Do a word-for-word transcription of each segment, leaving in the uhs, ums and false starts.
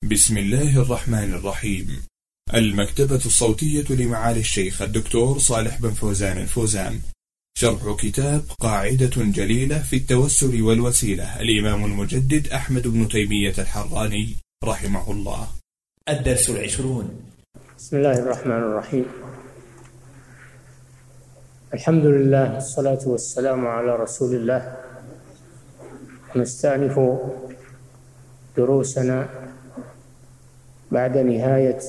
بسم الله الرحمن الرحيم. المكتبة الصوتية لمعالي الشيخ الدكتور صالح بن فوزان الفوزان، شرح كتاب قاعدة جليلة في التوسل والوسيلة، الإمام المجدد أحمد بن تيمية الحراني رحمه الله. الدرس العشرون. بسم الله الرحمن الرحيم. الحمد لله والصلاة والسلام على رسول الله. نستأنف دروسنا بعد نهاية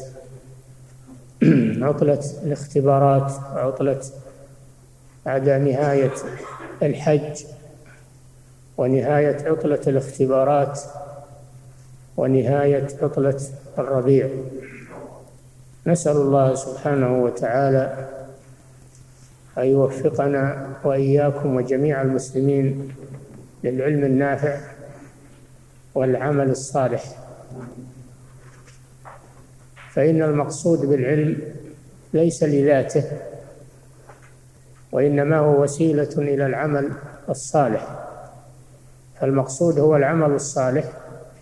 عطلة الاختبارات، عطلة بعد نهاية الحج ونهاية عطلة الاختبارات ونهاية عطلة الربيع. نسأل الله سبحانه وتعالى أن يوفقنا وإياكم وجميع المسلمين للعلم النافع والعمل الصالح، فإن المقصود بالعلم ليس لذاته، وإنما هو وسيلة إلى العمل الصالح. فالمقصود هو العمل الصالح،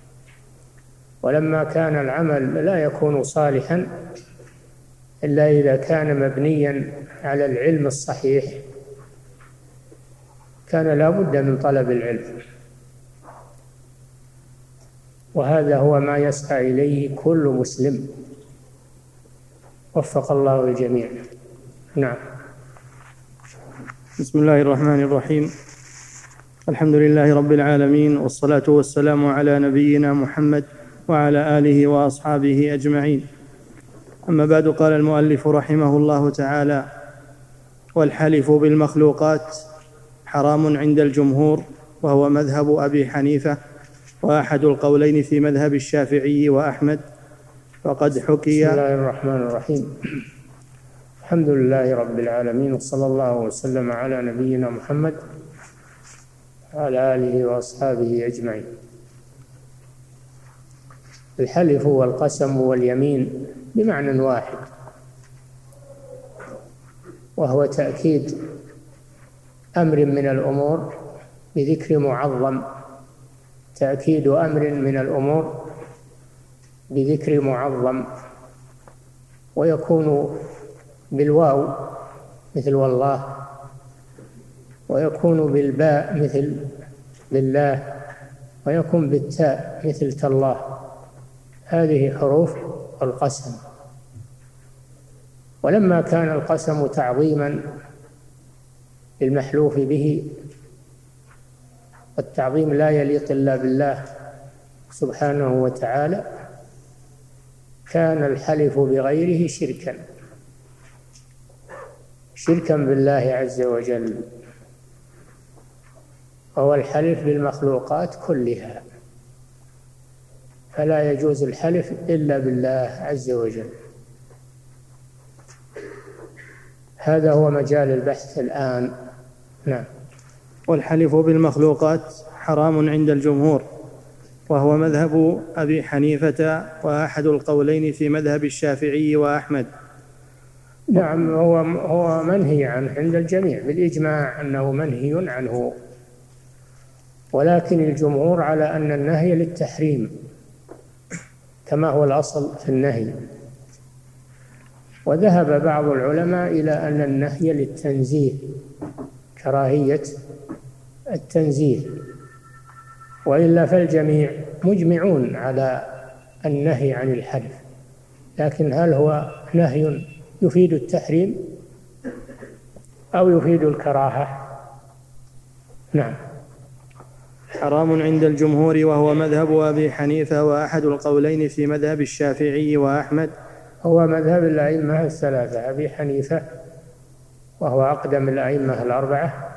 ولما كان العمل لا يكون صالحا إلا إذا كان مبنيا على العلم الصحيح، كان لا بد من طلب العلم، وهذا هو ما يسعى إليه كل مسلم، وفق الله الجميع. نعم. بسم الله الرحمن الرحيم. الحمد لله رب العالمين، والصلاة والسلام على نبينا محمد وعلى آله وأصحابه أجمعين. أما بعد، قال المؤلف رحمه الله تعالى: والحلف بالمخلوقات حرام عند الجمهور، وهو مذهب أبي حنيفة وأحد القولين في مذهب الشافعي وأحمد. وقد حكي. بسم الله الرحمن الرحيم. الحمد لله رب العالمين، وصلى الله وسلم على نبينا محمد وعلى آله وأصحابه أجمعين. الحلف والقسم واليمين بمعنى واحد، وهو تأكيد أمر من الأمور بذكر معظم، تأكيد أمر من الأمور بذكر معظم، ويكون بالواو مثل والله، ويكون بالباء مثل بالله، ويكون بالتاء مثل تالله. هذه حروف القسم. ولما كان القسم تعظيما للمحلوف به، والتعظيم لا يليق إلا بالله سبحانه وتعالى، كان الحلف بغيره شركا شركا بالله عز وجل، وهو الحلف بالمخلوقات كلها، فلا يجوز الحلف إلا بالله عز وجل. هذا هو مجال البحث الآن. نعم. والحلف بالمخلوقات حرام عند الجمهور، وهو مذهب أبي حنيفة وأحد القولين في مذهب الشافعي وأحمد. نعم، هو هو منهي عنه عند الجميع بالإجماع، أنه منهي عنه، ولكن الجمهور على أن النهي للتحريم كما هو الأصل في النهي. وذهب بعض العلماء إلى أن النهي للتنزيه، كراهية التنزيه، وإلا فالجميع مجمعون على النهي عن الحلف. لكن هل هو نهي يفيد التحريم أو يفيد الكراهة؟ نعم. حرام عند الجمهور، وهو مذهب أبي حنيفة وأحد القولين في مذهب الشافعي وأحمد. هو مذهب الأئمة الثلاثة، أبي حنيفة وهو أقدم الأئمة الأربعة،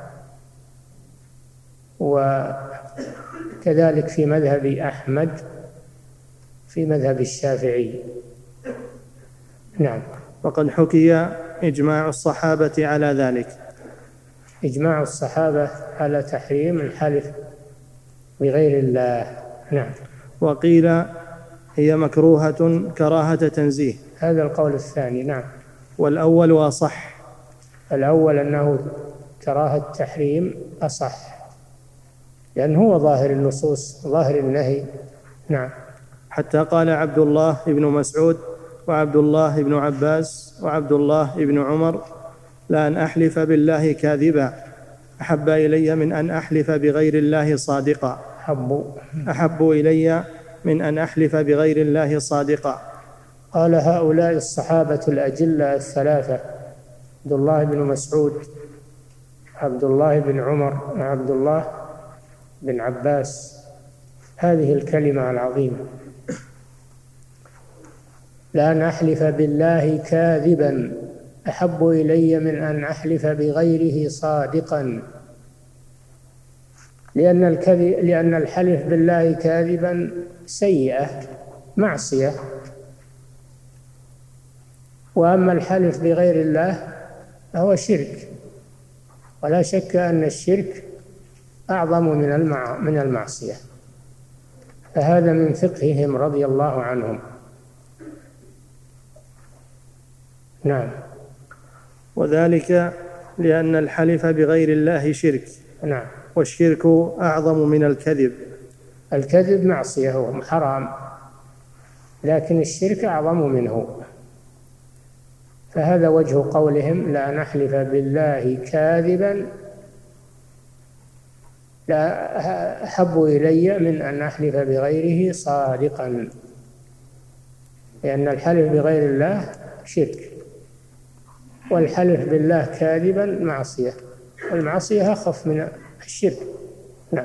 وكذلك في مذهب أحمد، في مذهب الشافعي. نعم. وقد حكي إجماع الصحابة على ذلك. إجماع الصحابة على تحريم الحلف بغير الله. نعم. وقيل هي مكروهة كراهة تنزيه. هذا القول الثاني. نعم. والأول أصح. الأول أنه كراهة تحريم أصح، لأنه هو ظاهر النصوص، ظاهر النهي. نعم. حتى قال عبد الله بن مسعود وعبد الله بن عباس وعبد الله بن عمر: لأن أحلف بالله كاذبا أحب إلي من أن أحلف بغير الله صادقا أحب أحب إلي من أن أحلف بغير الله صادقا. قال هؤلاء الصحابة الأجلة الثلاثة: عبد الله بن مسعود، عبد الله بن عمر، وعبد الله بن عباس، هذه الكلمة العظيمة: لأن أحلف بالله كاذبا أحب إلي من أن أحلف بغيره صادقا. لأن الكذب لأن الحلف بالله كاذبا سيئة، معصية، وأما الحلف بغير الله فهو شرك، ولا شك أن الشرك أعظم من المع... من المعصية. فهذا من فقههم رضي الله عنهم. نعم. وذلك لأن الحلف بغير الله شرك. نعم. والشرك أعظم من الكذب. الكذب معصية هو حرام، لكن الشرك أعظم منه. فهذا وجه قولهم: لا نحلف بالله كاذبا لا أحب إلي من أن أحلف بغيره صادقا، لأن الحلف بغير الله شرك، والحلف بالله كاذبا معصية، والمعصية أخف من الشرك. نعم.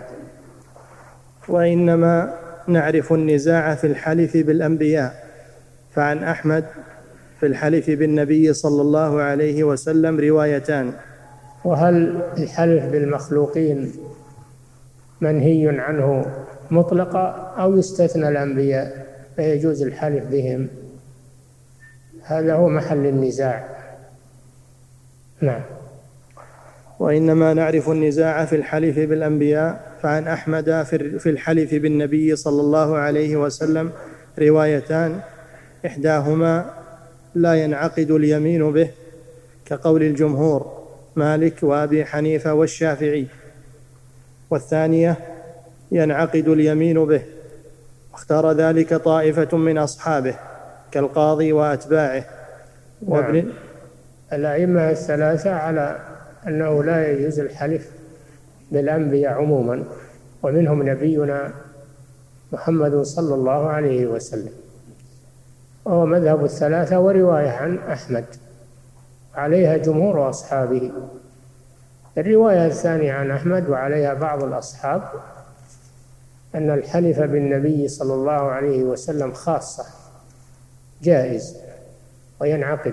وإنما نعرف النزاع في الحلف بالأنبياء، فعن أحمد في الحلف بالنبي صلى الله عليه وسلم روايتان. وهل الحلف بالمخلوقين منهي عنه مطلقا أو يستثنى الأنبياء فيجوز الحلف بهم؟ هذا هو محل النزاع. نعم. وإنما نعرف النزاع في الحلف بالأنبياء، فعن أحمد في الحلف بالنبي صلى الله عليه وسلم روايتان: إحداهما لا ينعقد اليمين به، كقول الجمهور مالك وأبي حنيفة والشافعي، والثانية ينعقد اليمين به، واختار ذلك طائفة من أصحابه كالقاضي وأتباعه. نعم. الأئمة الثلاثة على أنه لا يجوز الحلف بالأنبياء عموما، ومنهم نبينا محمد صلى الله عليه وسلم، وهو مذهب الثلاثة ورواية عن أحمد عليها جمهور أصحابه. الرواية الثانية عن أحمد وعليها بعض الأصحاب أن الحلف بالنبي صلى الله عليه وسلم خاصة جائز وينعقد،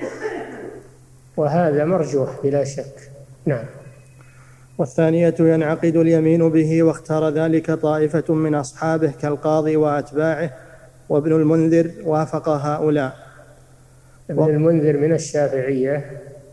وهذا مرجوح بلا شك. نعم. والثانية ينعقد اليمين به، واختار ذلك طائفة من أصحابه كالقاضي وأتباعه، وابن المنذر وافق هؤلاء. ابن المنذر من الشافعية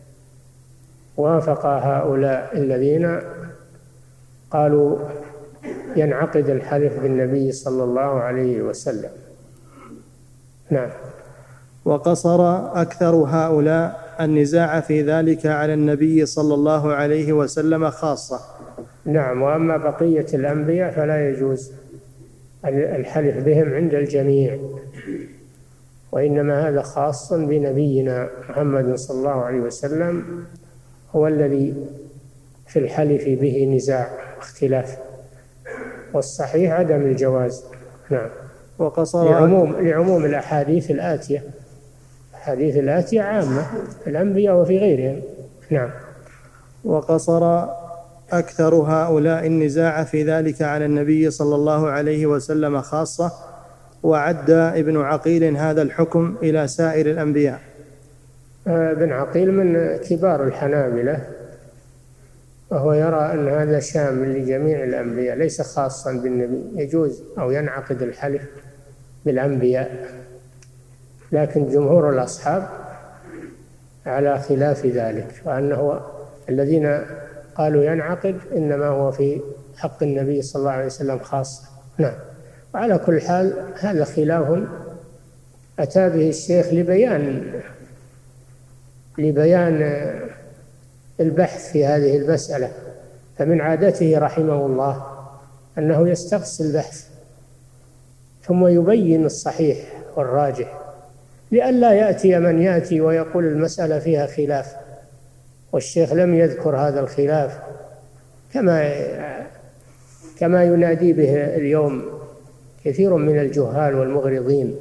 وافق هؤلاء الذين قالوا ينعقد الحلف بالنبي صلى الله عليه وسلم. نعم. وقصر أكثر هؤلاء النزاع في ذلك على النبي صلى الله عليه وسلم خاصة. نعم. وأما بقية الأنبياء فلا يجوز الحلف بهم عند الجميع، وإنما هذا خاص بنبينا محمد صلى الله عليه وسلم، هو الذي في الحلف به نزاع واختلاف، والصحيح عدم الجواز. نعم. وقصر لعموم, لعموم الأحاديث الآتية، الأحاديث الآتية عامة في الأنبياء وفي غيرهم. نعم. وقصر أكثر هؤلاء النزاع في ذلك على النبي صلى الله عليه وسلم خاصة، وعد ابن عقيل هذا الحكم إلى سائر الأنبياء. ابن عقيل من كبار الحنابلة، وهو يرى أن هذا شامل لجميع الأنبياء ليس خاصا بالنبي، يجوز أو ينعقد الحلف بالأنبياء، لكن جمهور الأصحاب على خلاف ذلك، وأنه الذين قالوا ينعقد إنما هو في حق النبي صلى الله عليه وسلم خاصة. نعم. وعلى كل حال هذا خلاف أتى به الشيخ لبيان لبيان البحث في هذه المسألة، فمن عادته رحمه الله أنه يستقصي البحث ثم يبين الصحيح والراجح، لئلا يأتي من يأتي ويقول المسألة فيها خلاف والشيخ لم يذكر هذا الخلاف، كما كما ينادي به اليوم كثير من الجهال والمغرضين،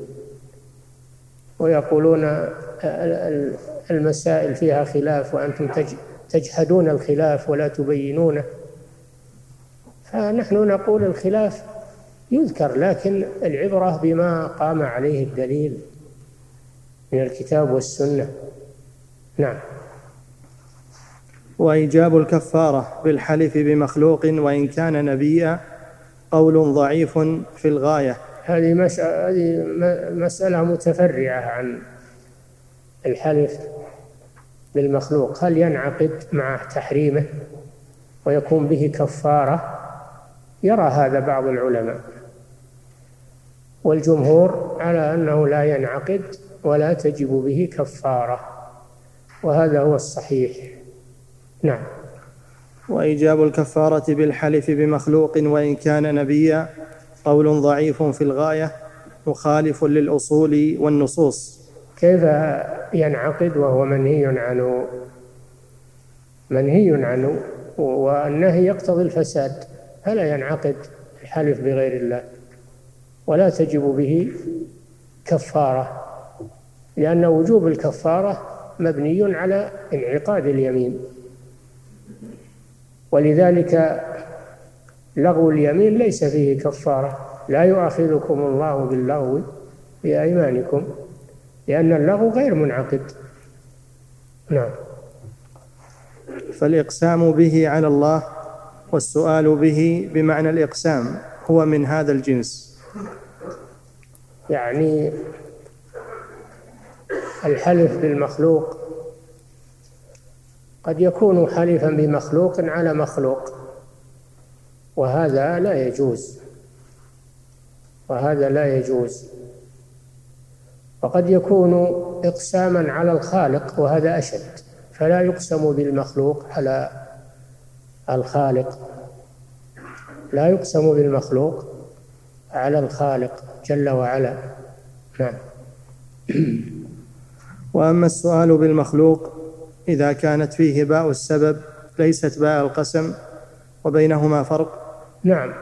ويقولون المسائل فيها خلاف وأنتم تجحدون الخلاف ولا تبينونه. فنحن نقول الخلاف يذكر، لكن العبرة بما قام عليه الدليل من الكتاب والسنة. نعم. وإيجاب الكفارة بالحلف بمخلوق وإن كان نبيا قول ضعيف في الغاية. هذه مسألة متفرعة عن الحلف بالمخلوق، هل ينعقد مع تحريمه ويكون به كفارة؟ يرى هذا بعض العلماء، والجمهور على أنه لا ينعقد ولا تجب به كفارة، وهذا هو الصحيح. نعم. وإيجاب الكفارة بالحلف بمخلوق وإن كان نبيا قول ضعيف في الغاية مخالف للأصول والنصوص. كيف ينعقد وهو منهي عنه؟ منهي عنه، والنهي يقتضي الفساد، فلا ينعقد الحلف بغير الله ولا تجب به كفارة، لأن وجوب الكفارة مبني على انعقاد اليمين، ولذلك لغو اليمين ليس فيه كفارة. لا يؤاخذكم الله باللغو في أيمانكم، لأن اللغو غير منعقد. نعم. فالإقسام به على الله والسؤال به بمعنى الإقسام هو من هذا الجنس. يعني الحلف بالمخلوق قد يكون حلفا بمخلوق على مخلوق، وهذا لا يجوز، وهذا لا يجوز. وقد يكون إقساما على الخالق، وهذا أشد، فلا يقسم بالمخلوق على الخالق، لا يقسم بالمخلوق على الخالق جل وعلا. نعم. وأما السؤال بالمخلوق إذا كانت فيه باء السبب ليست باء القسم وبينهما فرق. نعم.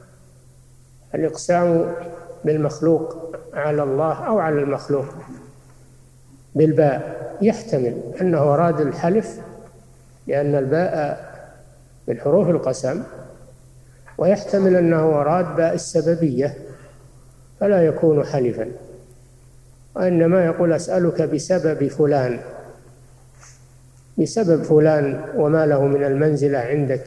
الإقسام بالمخلوق على الله أو على المخلوق بالباء يحتمل أنه أراد الحلف، لأن الباء من حروف القسم، ويحتمل أنه أراد باء السببية فلا يكون حلفا، وإنما يقول أسألك بسبب فلان، بسبب فلان وما له من المنزلة عندك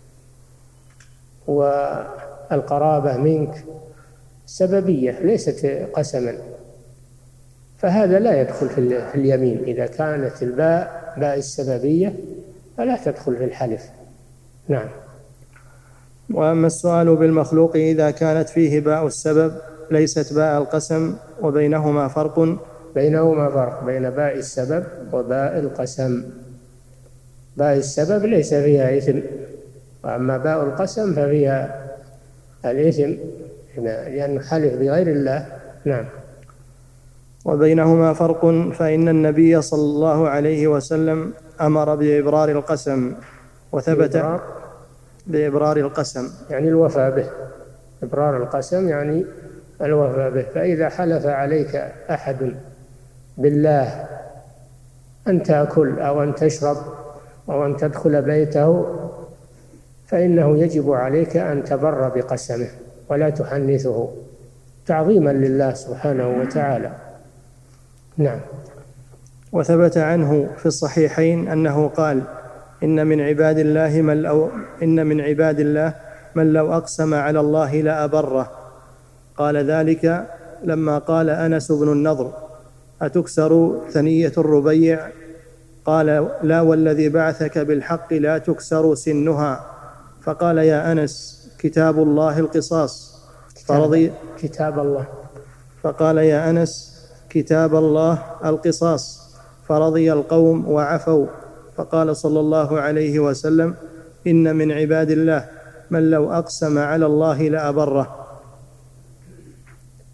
والقرابة منك، سببية ليست قسما، فهذا لا يدخل في اليمين. إذا كانت الباء باء السببية فلا تدخل في الحلف. نعم. وأما السؤال بالمخلوق إذا كانت فيه باء السبب ليست باء القسم وبينهما فرق. بينهما فرق بين باء السبب وباء القسم. باء السبب ليس فيها إثم، وأما باء القسم ففيها الإثم، لأنه حلف بغير الله. نعم. وبينهما فرق، فإن النبي صلى الله عليه وسلم أمر بإبرار القسم، وثبت بإبرار, بإبرار القسم يعني الوفاء به. إبرار القسم يعني الوفاء به. فإذا حلف عليك أحد بالله أن تأكل أو أن تشرب أو أن تدخل بيته، فإنه يجب عليك أن تبر بقسمه ولا تحنثه تعظيما لله سبحانه وتعالى. نعم. وثبت عنه في الصحيحين أنه قال: إن من عباد الله من لو إن من عباد الله من لو أقسم على الله لأبره. قال ذلك لما قال أنس بن النضر: أتكسر ثنية الربيع؟ قال: لا والذي بعثك بالحق لا تكسر سنها. فقال: يا أنس، كتاب الله القصاص فرضي كتاب الله فقال: يا أنس، كتاب الله القصاص فرضي القوم وعفوا. فقال صلى الله عليه وسلم: إن من عباد الله من لو أقسم على الله لأبره.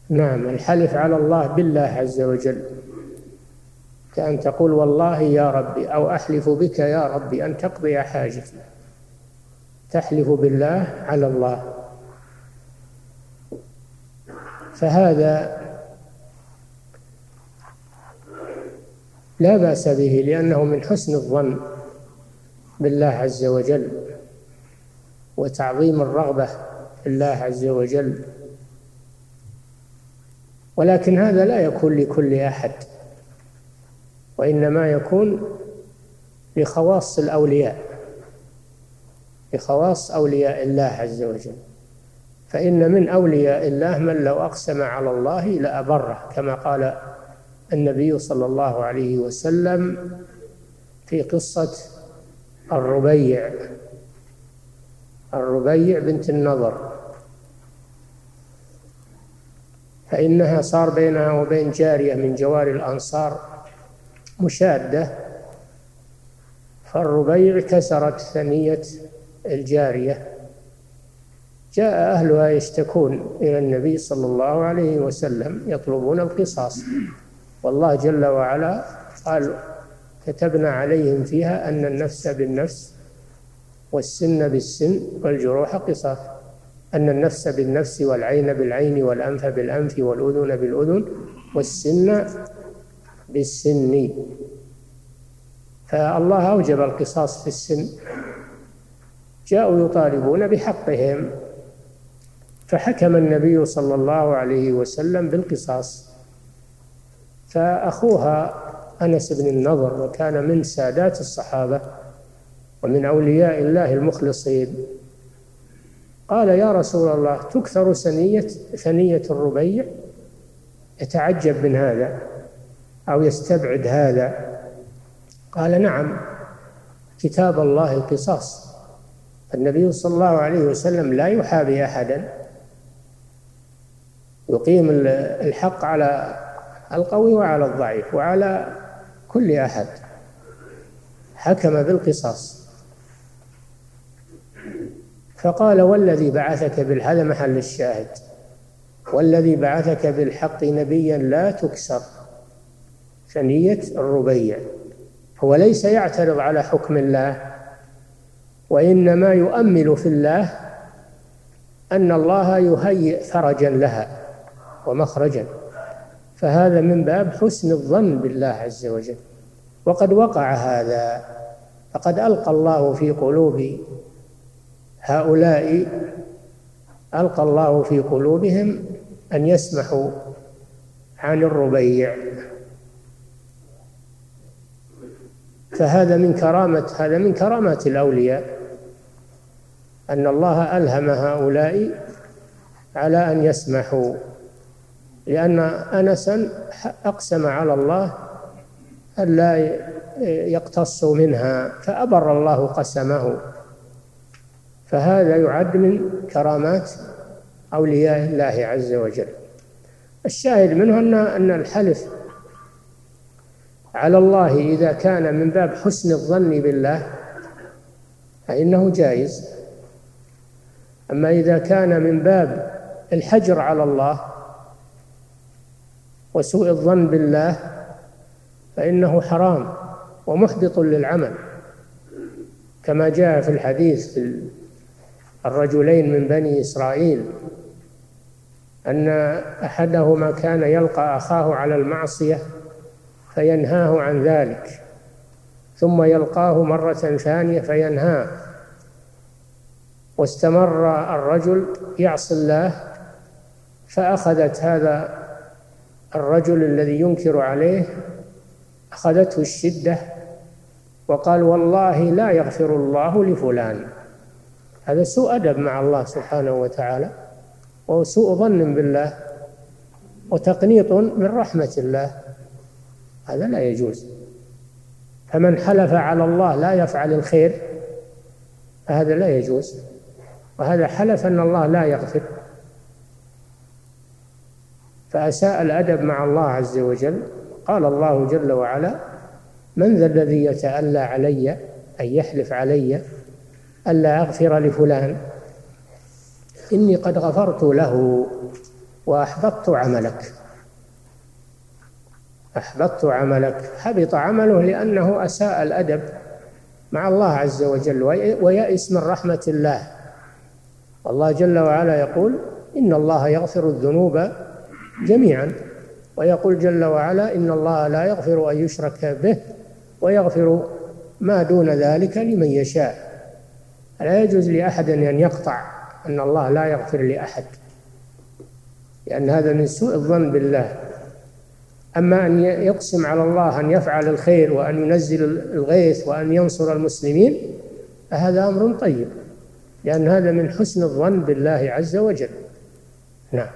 نعم، الحلف على الله بالله عز وجل، كأن تقول والله يا ربي، أو أحلف بك يا ربي أن تقضي حاجتي، تحلف بالله على الله. فهذا لا بأس به، لأنه من حسن الظن بالله عز وجل وتعظيم الرغبة في الله عز وجل. ولكن هذا لا يكون لكل أحد، وإنما يكون لخواص الأولياء، لخواص أولياء الله عز وجل. فإن من أولياء الله من لو أقسم على الله لأبره، كما قال النبي صلى الله عليه وسلم في قصة الربيع الربيع بنت النضر، فإنها صار بينها وبين جارية من جوار الأنصار مشادة، فالربيع كسرت ثنية الجارية. جاء أهلها يشتكون إلى النبي صلى الله عليه وسلم يطلبون القصاص، والله جل وعلا قال: كتبنا عليهم فيها أن النفس بالنفس والسن بالسن والجروح قصاص، أن النفس بالنفس والعين بالعين والأنف بالأنف والأذن بالأذن والسن بالسن. فالله أوجب القصاص في السن. جاءوا يطالبون بحقهم، فحكم النبي صلى الله عليه وسلم بالقصاص. فأخوها أنس بن النضر، وكان من سادات الصحابة ومن أولياء الله المخلصين، قال: يا رسول الله، تكثر ثنية ثنية الربيع؟ يتعجب من هذا أو يستبعد هذا. قال: نعم، كتاب الله القصاص، النبي صلى الله عليه وسلم لا يحابي أحدا، يقيم الحق على القوي وعلى الضعيف وعلى كل أحد، حكم بالقصاص. فقال: والذي بعثك بالحق، هذا محل الشاهد، والذي بعثك بالحق نبيا لا تكسر ثنية الربيع. هو ليس يعترض على حكم الله، وإنما يؤمل في الله أن الله يهيئ فرجا لها ومخرجا، فهذا من باب حسن الظن بالله عز وجل. وقد وقع هذا، فقد ألقى الله في قلوب هؤلاء ألقى الله في قلوبهم أن يسمحوا عن الربيع. فهذا من كرامة هذا من كرامات الأولياء، أن الله ألهم هؤلاء على أن يسمحوا، لأن أنسا أقسم على الله أن لا يقتصوا منها، فأبر الله قسمه. فهذا يعد من كرامات أولياء الله عز وجل. الشاهد منه أن أن الحلف على الله إذا كان من باب حسن الظن بالله فإنه جائز، أما إذا كان من باب الحجر على الله وسوء الظن بالله فإنه حرام ومحبط للعمل، كما جاء في الحديث في الرجلين من بني إسرائيل أن أحدهما كان يلقى أخاه على المعصية فينهاه عن ذلك، ثم يلقاه مرة ثانية فينهاه، واستمر الرجل يعصي الله، فأخذت هذا الرجل الذي ينكر عليه أخذته الشدة وقال: والله لا يغفر الله لفلان. هذا سوء أدب مع الله سبحانه وتعالى، وسوء ظن بالله، وتقنيط من رحمة الله، هذا لا يجوز. فمن حلف على الله لا يفعل الخير فهذا لا يجوز، وهذا حلف أن الله لا يغفر، فأساء الأدب مع الله عز وجل. قال الله جل وعلا: من ذا الذي يتألى علي، أي يحلف علي ألا أغفر لفلان إني قد غفرت له. وأحبطت عملك أحبطت عملك حبط عمله لأنه أساء الأدب مع الله عز وجل ويأس من رحمة الله. الله جل وعلا يقول إن الله يغفر الذنوب جميعا، ويقول جل وعلا إن الله لا يغفر أن يشرك به ويغفر ما دون ذلك لمن يشاء. لا يجوز لأحد أن يقطع أن الله لا يغفر لأحد، لأن هذا من سوء الظن بالله. أما أن يقسم على الله أن يفعل الخير وأن ينزل الغيث وأن ينصر المسلمين هذا أمر طيب، لأن هذا من حسن الظن بالله عز وجل. نعم.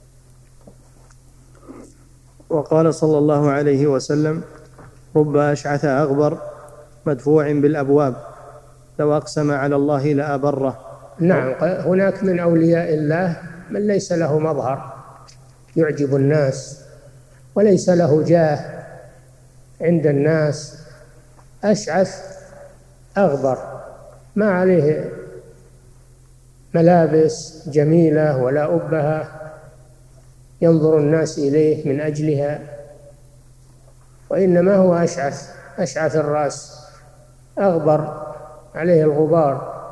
وقال صلى الله عليه وسلم: رب أشعث أغبر مدفوع بالأبواب لو أقسم على الله لأبره. نعم، هناك من أولياء الله من ليس له مظهر يعجب الناس وليس له جاه عند الناس، أشعث أغبر، ما عليه ملابس جميلة ولا أبهة ينظر الناس إليه من أجلها، وإنما هو أشعث أشعث الرأس أغبر عليه الغبار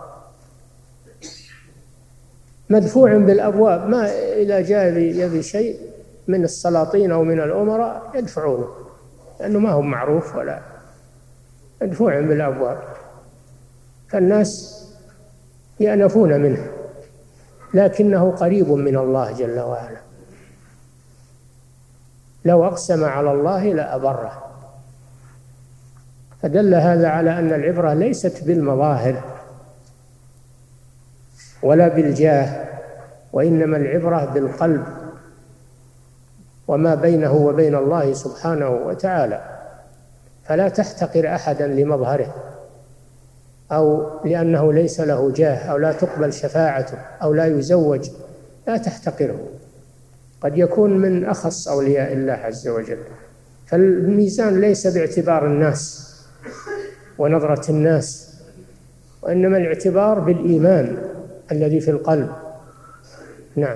مدفوع بالأبواب. ما إذا جاء يبي شيء من السلاطين أو من الأمراء يدفعونه، لأنه ما هو معروف ولا مدفوع بالأبواب، فالناس يأنفون منه، لكنه قريب من الله جل وعلا. لو أقسم على الله لأبره. فدل هذا على أن العبرة ليست بالمظاهر ولا بالجاه، وإنما العبرة بالقلب وما بينه وبين الله سبحانه وتعالى. فلا تحتقر أحدا لمظهره أو لأنه ليس له جاه أو لا تقبل شفاعته أو لا يزوج، لا تحتقره، قد يكون من أخص أولياء الله عز وجل. فالميزان ليس باعتبار الناس ونظرة الناس، وإنما الاعتبار بالإيمان الذي في القلب. نعم.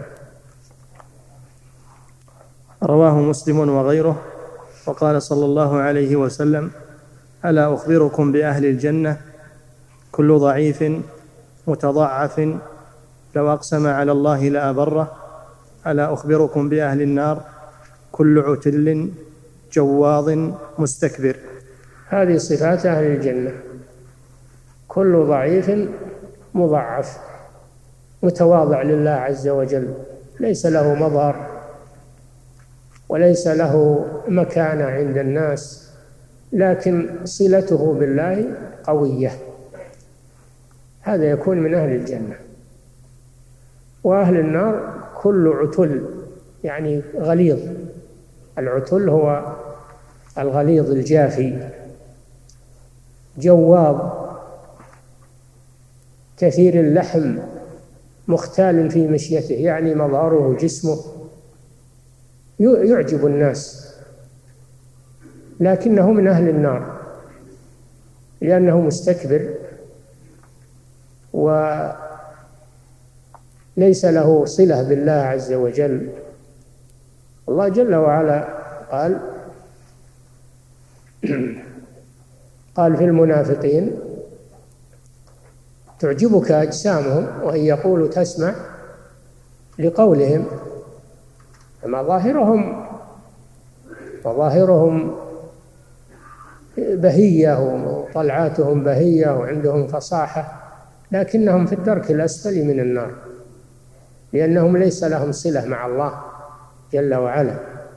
رواه مسلم وغيره. وقال صلى الله عليه وسلم: ألا أخبركم بأهل الجنة؟ كل ضعيف متضعف لو أقسم على الله لأبره. ألا أخبركم بأهل النار؟ كل عتل جواظ مستكبر. هذه صفات أهل الجنة: كل ضعيف مضعف متواضع لله عز وجل، ليس له مظهر وليس له مكانة عند الناس، لكن صلته بالله قوية، هذا يكون من أهل الجنة. وأهل النار كل عتل، يعني غليظ. العتل هو الغليظ الجافي. جواظ كثير اللحم مختال في مشيته، يعني مظهره جسمه يعجب الناس، لكنه من أهل النار لأنه مستكبر وليس له صلة بالله عز وجل. الله جل وعلا قال قال في المنافقين: تعجبك أجسامهم وإن يقولوا تسمع لقولهم. فما ظاهرهم وظاهرهم بهية وطلعاتهم بهية وعندهم فصاحة، لكنهم في الدرك الأسفل من النار، لأنهم ليس لهم صلة مع الله جل وعلا.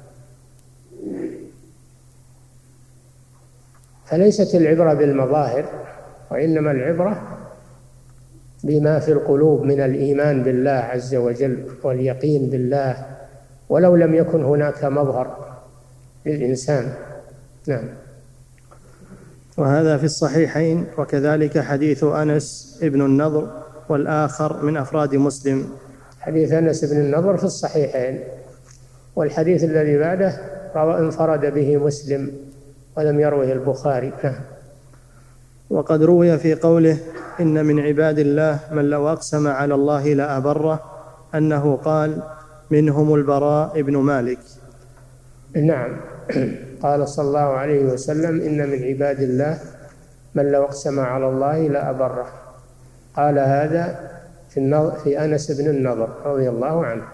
فليست العبرة بالمظاهر، وإنما العبرة بما في القلوب من الإيمان بالله عز وجل واليقين بالله، ولو لم يكن هناك مظهر للإنسان. نعم. وهذا في الصحيحين، وكذلك حديث أنس ابن النضر والآخر من أفراد مسلم. حديث أنس بن النضر في الصحيحين، والحديث الذي بعده روى انفرد به مسلم ولم يروه البخاري. نعم. وقد روي في قوله: إن من عباد الله من لو أقسم على الله لأبره، أنه قال: منهم البراء بن مالك. نعم. قال صلى الله عليه وسلم: إن من عباد الله من لو اقسم على الله لأبره. قال هذا في, في أنس بن النضر رضي الله عنه.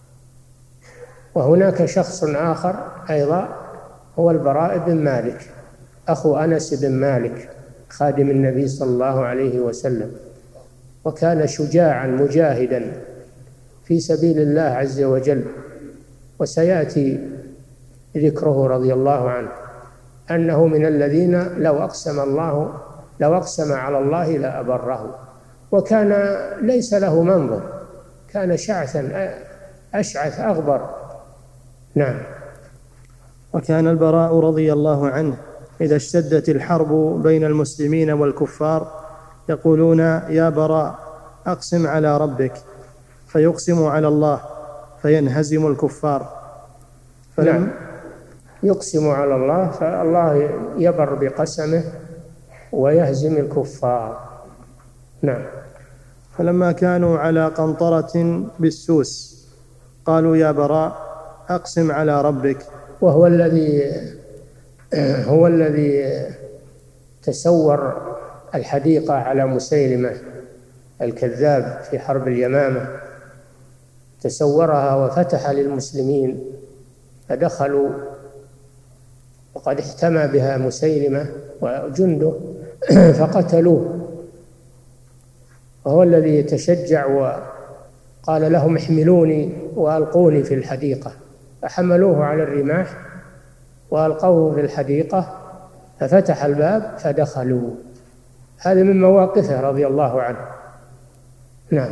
وهناك شخص آخر أيضا هو البراء بن مالك أخو أنس بن مالك خادم النبي صلى الله عليه وسلم، وكان شجاعا مجاهدا في سبيل الله عز وجل، وسيأتي ذكره رضي الله عنه أنه من الذين لو أقسم الله لو أقسم على الله لأبره، وكان ليس له منظر، كان شعثا أشعث أغبر. نعم. وكان البراء رضي الله عنه إذا اشتدت الحرب بين المسلمين والكفار يقولون: يا براء أقسم على ربك، فيقسم على الله فينهزم الكفار. فلم نعم. يقسم على الله فالله يبر بقسمه ويهزم الكفار. نعم. فلما كانوا على قنطرة بالسوس قالوا: يا براء أقسم على ربك. وهو الذي هو الذي تسور الحديقة على مسيلمة الكذاب في حرب اليمامة، تسورها وفتح للمسلمين فدخلوا، وقد احتمى بها مسيلمة وجنده فقتلوه. وهو الذي تشجع وقال لهم: احملوني وألقوني في الحديقة، فحملوه على الرماح وألقوه في الحديقة ففتح الباب فدخلوا. هذا من مواقفه رضي الله عنه. نعم.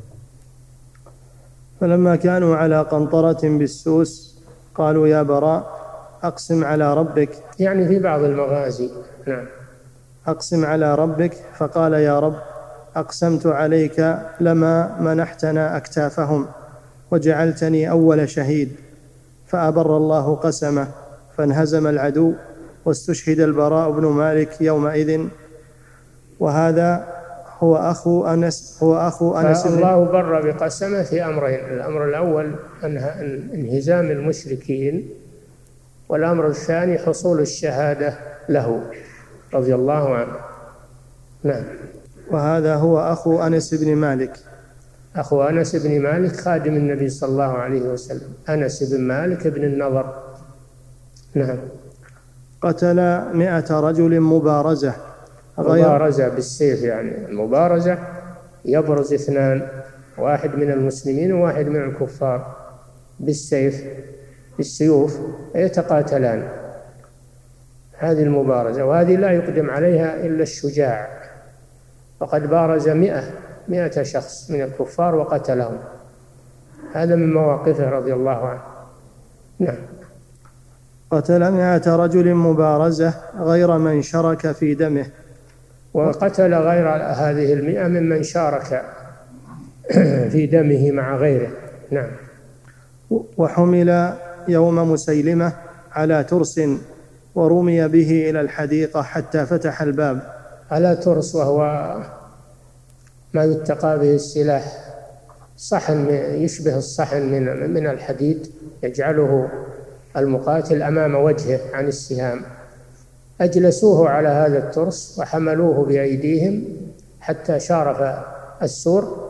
فلما كانوا على قنطرة بالسوس قالوا: يا براء أقسم على ربك، يعني في بعض المغازي. نعم. أقسم على ربك، فقال: يا رب أقسمت عليك لما منحتنا أكتافهم وجعلتني أول شهيد. فأبر الله قسمه فانهزم العدو واستشهد البراء بن مالك يومئذ. وهذا هو أخو أنس هو أخو أنس الله بر بقسمه في أمرين: الأمر الأول انهزام المشركين، والأمر الثاني حصول الشهادة له رضي الله عنه. نعم. وهذا هو أخو أنس بن مالك أخو أنس بن مالك خادم النبي صلى الله عليه وسلم، أنس بن مالك بن النضر. نعم. قتل مئة رجل مبارزة غير مبارزة بالسيف، يعني المبارزة يبرز اثنان، واحد من المسلمين وواحد من الكفار بالسيف بالسيوف يتقاتلان. هذه المبارزة، وهذه لا يقدم عليها إلا الشجاع، وقد بارز مئة مئة شخص من الكفار وقتلهم. هذا من مواقفه رضي الله عنه. نعم. قتل مئة رجل مبارزة غير من شارك في دمه. وقتل غير هذه المئة ممن شارك في دمه مع غيره. نعم. وحمل يوم مسيلمة على ترس ورمي به إلى الحديقة حتى فتح الباب. على ترس، وهو ما يتقى به السلاح، صحن يشبه الصحن من من الحديد يجعله المقاتل أمام وجهه عن السهام. أجلسوه على هذا الترس وحملوه بأيديهم حتى شارف السور،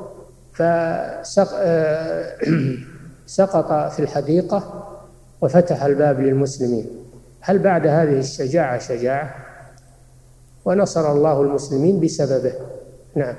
فسقط في الحديقة وفتح الباب للمسلمين. هل بعد هذه الشجاعة شجاعة؟ ونصر الله المسلمين بسببه. نعم.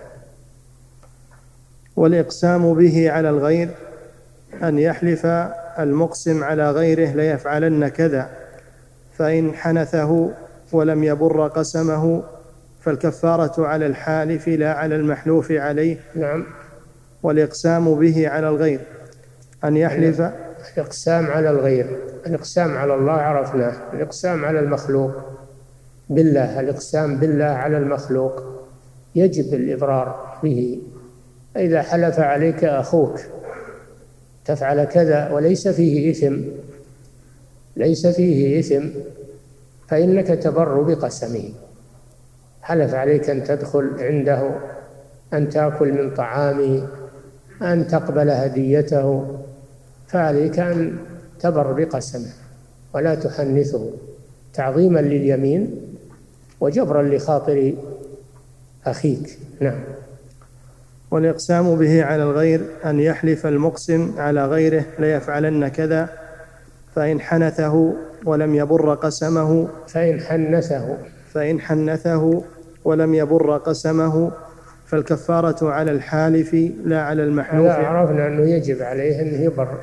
والإقسام به على الغير أن يحلف المقسم على غيره ليفعلن كذا، فإن حنثه ولم يبر قسمه فالكفارة على الحالف لا على المحلوف عليه. نعم. والإقسام به على الغير أن يحلف. الإقسام على الغير، الإقسام على الله عرفناه، الإقسام على المخلوق بالله، الإقسام بالله على المخلوق يجب الإبرار به. إذا حلف عليك أخوك تفعل كذا وليس فيه إثم ليس فيه إثم فإنك تبر بقسمه. حلف عليك أن تدخل عنده، أن تأكل من طعامه، أن تقبل هديته، فعليك أن تبر بقسمه ولا تحنثه تعظيما لليمين وجبرا لخاطر أخيك. نعم. والإقسام به على الغير أن يحلف المقسم على غيره ليفعلن كذا، فإن حنثه ولم يبر قسمه فإن حنثه فإن حنثه ولم يبر قسمه فالكفارة على الحالف لا على المحلوف. هذا عرفنا أنه يجب عليه أن يبر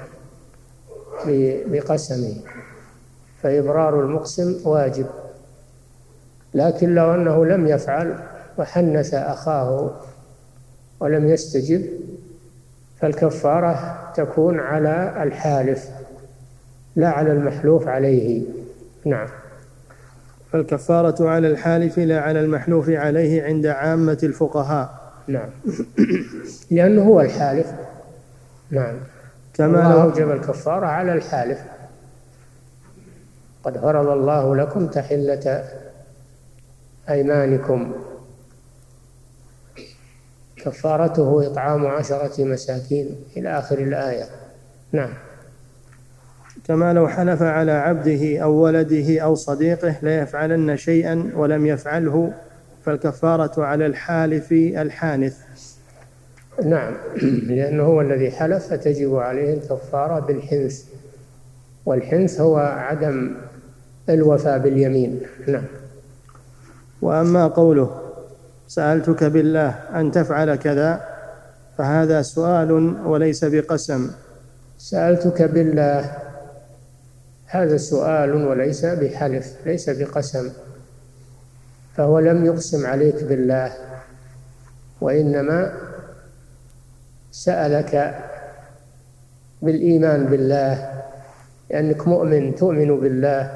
بقسمه، فإبرار المقسم واجب، لكن لو أنه لم يفعل وحنث أخاه ولم يستجب فالكفارة تكون على الحالف لا على المحلوف عليه. نعم. فالكفارة على الحالف لا على المحلوف عليه عند عامة الفقهاء. نعم. لأنه هو الحالف. نعم. كما الله أوجب الكفارة على الحالف. قد فرض الله لكم تحلة أيمانكم، كفارته إطعام عشرة مساكين إلى آخر الآية. نعم. كما لو حلف على عبده أو ولده أو صديقه ليفعلن شيئا ولم يفعله فالكفارة على الحالف الحانث. نعم، لأنه هو الذي حلف فتجب عليه الكفارة بالحنث، والحنث هو عدم الوفاء باليمين. نعم. وأما قوله سألتك بالله أن تفعل كذا فهذا سؤال وليس بقسم. سألتك بالله هذا سؤال وليس بحلف، ليس بقسم، فهو لم يقسم عليك بالله، وإنما سألك بالإيمان بالله، لأنك مؤمن تؤمن بالله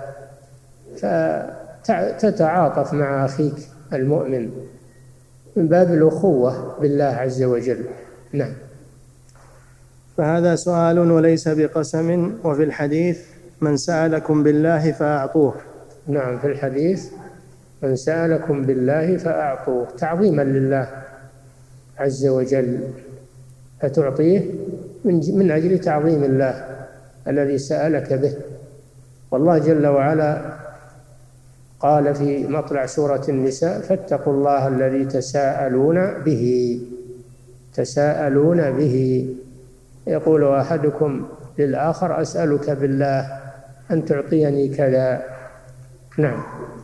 فتتعاطف مع أخيك المؤمن من باب الأخوة بالله عز وجل. نعم. فهذا سؤال وليس بقسم. وفي الحديث من سألكم بالله فأعطوه. نعم، في الحديث من سألكم بالله فأعطوه، تعظيما لله عز وجل، فتعطيه من أجل تعظيم الله الذي سألك به. والله جل وعلا قال في مطلع سورة النساء فاتقوا الله الذي تساءلون به تساءلون به يقول أحدكم للآخر أسألك بالله أن تعطيني كذا. نعم.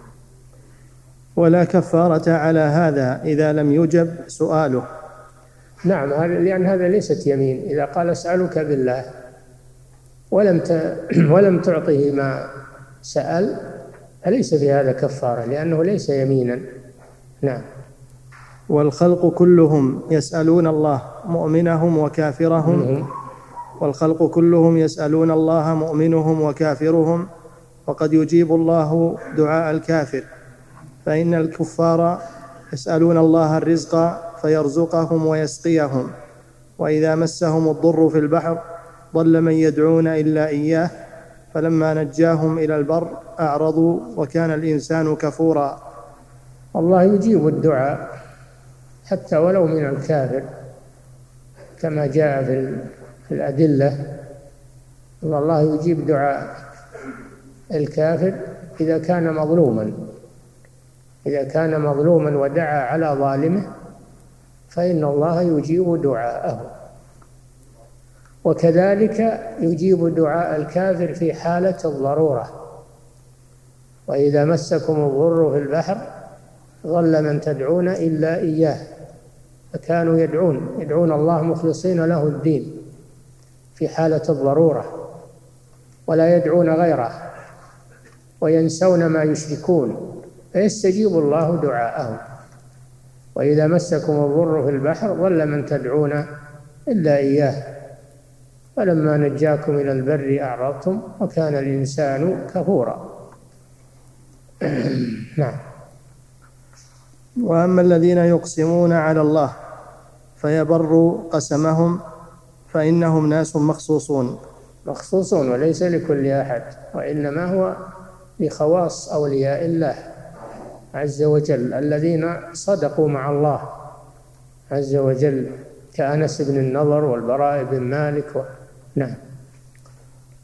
ولا كفارة على هذا إذا لم يجب سؤاله. نعم، لأن هذا ليست يمين. إذا قال أسألك بالله ولم ولم تعطه ما سأل فليس في هذا كفارة، لأنه ليس يمينا. نعم. والخلق كلهم يسألون الله مؤمنهم وكافرهم والخلق كلهم يسألون الله مؤمنهم وكافرهم، وقد يجيب الله دعاء الكافر، فإن الكفار يسألون الله الرزق فيرزقهم ويسقيهم، وإذا مسهم الضر في البحر ضل من يدعون إلا إياه، فلما نجاهم إلى البر أعرضوا وكان الإنسان كفورا. الله يجيب الدعاء حتى ولو من الكافر، كما جاء في الأدلة أن الله يجيب دعاء الكافر إذا كان مظلوما إذا كان مظلوما ودعا على ظالمه فإن الله يجيب دعاءه، وكذلك يجيب دعاء الكافر في حالة الضرورة. وإذا مسكم الضر في البحر ظل من تدعون إلا إياه، فكانوا يدعون يدعون الله مخلصين له الدين في حالة الضرورة، ولا يدعون غيره وينسون ما يشركون، فيستجيب الله دعاءهم. وإذا مسكم الضر في البحر ظل من تدعون إلا إياه، فلما نجاكم إلى البر أعرضتم وكان الإنسان كفورا. نعم. وأما الذين يقسمون على الله فيبر قسمهم فإنهم ناس مخصوصون مخصوصون وليس لكل أحد، وإنما هو لخواص أولياء الله عز وجل الذين صدقوا مع الله عز وجل، كأنس بن النضر والبراء بن مالك و... نعم.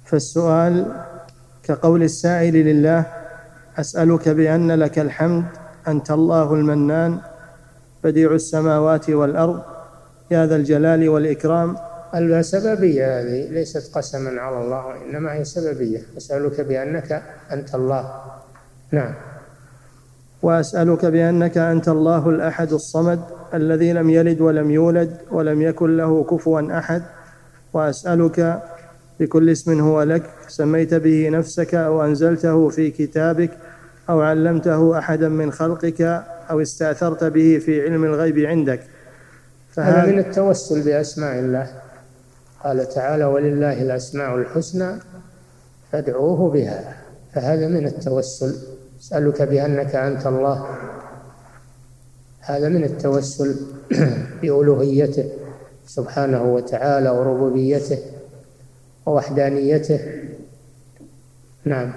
فالسؤال كقول السائل لله: أسألك بأن لك الحمد أنت الله المنان بديع السماوات والأرض يا ذا الجلال والإكرام. السببية هذه ليست قسما على الله، إنما هي سببية. أسألك بأنك أنت الله. نعم. وأسألك بأنك أنت الله الأحد الصمد الذي لم يلد ولم يولد ولم يكن له كفوا أحد. وأسألك بكل اسم هو لك سميت به نفسك أو أنزلته في كتابك أو علمته أحدا من خلقك أو استأثرت به في علم الغيب عندك. هذا من التوسل بأسماء الله. قال تعالى: ولله الأسماء الحسنى فادعوه بها. فهذا من التوسل. أسألك بأنك أنت الله، هذا من التوسل بألوهيته سبحانه وتعالى وربوبيته ووحدانيته. نعم.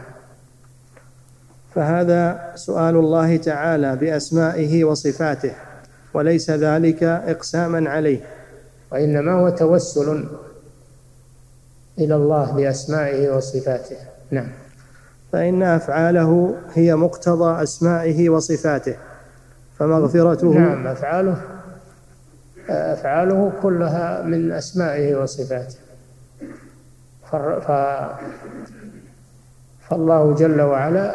فهذا سؤال الله تعالى بأسمائه وصفاته، وليس ذلك إقساما عليه، وإنما هو توسل إلى الله بأسمائه وصفاته. نعم. فإن أفعاله هي مقتضى أسمائه وصفاته، فمغفرته نعم أفعاله أفعاله كلها من أسمائه وصفاته. فالله جل وعلا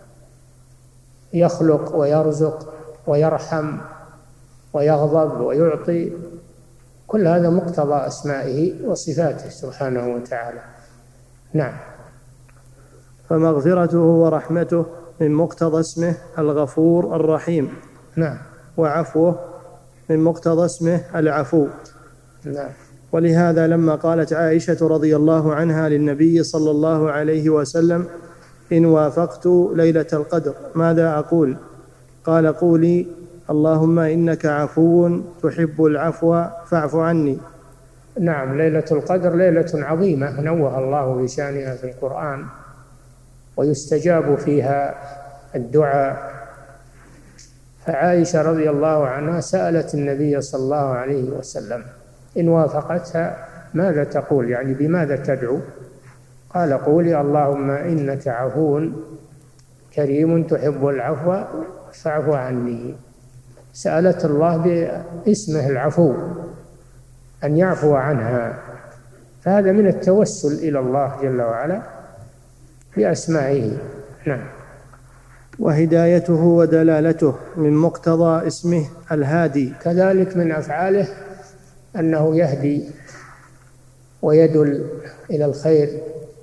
يخلق ويرزق ويرحم ويغضب ويعطي، كل هذا مقتضى أسمائه وصفاته سبحانه وتعالى. نعم. فمغفرته ورحمته من مقتضى اسمه الغفور الرحيم. نعم. وعفوه من مقتضى اسمه العفو. نعم. ولهذا لما قالت عائشة رضي الله عنها للنبي صلى الله عليه وسلم: إن وافقت ليلة القدر ماذا أقول؟ قال: قولي اللهم إنك عفو تحب العفو فاعف عني. نعم. ليلة القدر ليلة عظيمة نوه الله بشأنها في القرآن، ويستجاب فيها الدعاء. فعائشة رضي الله عنها سألت النبي صلى الله عليه وسلم: إن وافقتها ماذا تقول؟ يعني بماذا تدعو؟ قال: قولي اللهم إنك عفو كريم تحب العفو فاعف عني. سألت الله باسمه العفو أن يعفو عنها، فهذا من التوسل إلى الله جل وعلا بأسمائه. نعم. وهدايته ودلالته من مقتضى اسمه الهادي. كذلك من أفعاله أنه يهدي ويدل إلى الخير،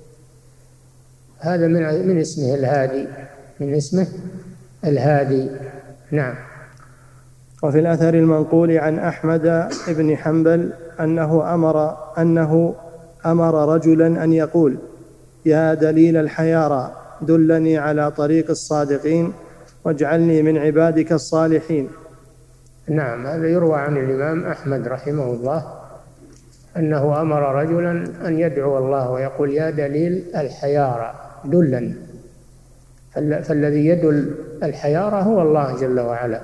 هذا من من اسمه الهادي، من اسمه الهادي. نعم. وفي الأثر المنقول عن أحمد بن حنبل أنه أمر أنه أمر رجلا أن يقول: يا دليل الحيارى دلني على طريق الصادقين واجعلني من عبادك الصالحين. نعم. هذا يروى عن الإمام أحمد رحمه الله أنه أمر رجلا أن يدعو الله ويقول: يا دليل الحيارى دلني. فالذي يدل الحيارى هو الله جل وعلا،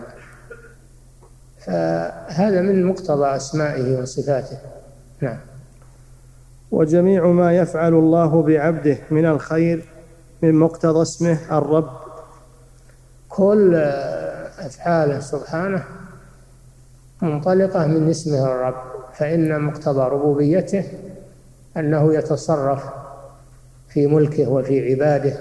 فهذا من مقتضى أسمائه وصفاته. نعم. وجميع ما يفعل الله بعبده من الخير من مقتضى اسمه الرب. كل أفعاله سبحانه منطلقة من اسمه الرب، فإن مقتضى ربوبيته أنه يتصرف في ملكه وفي عباده،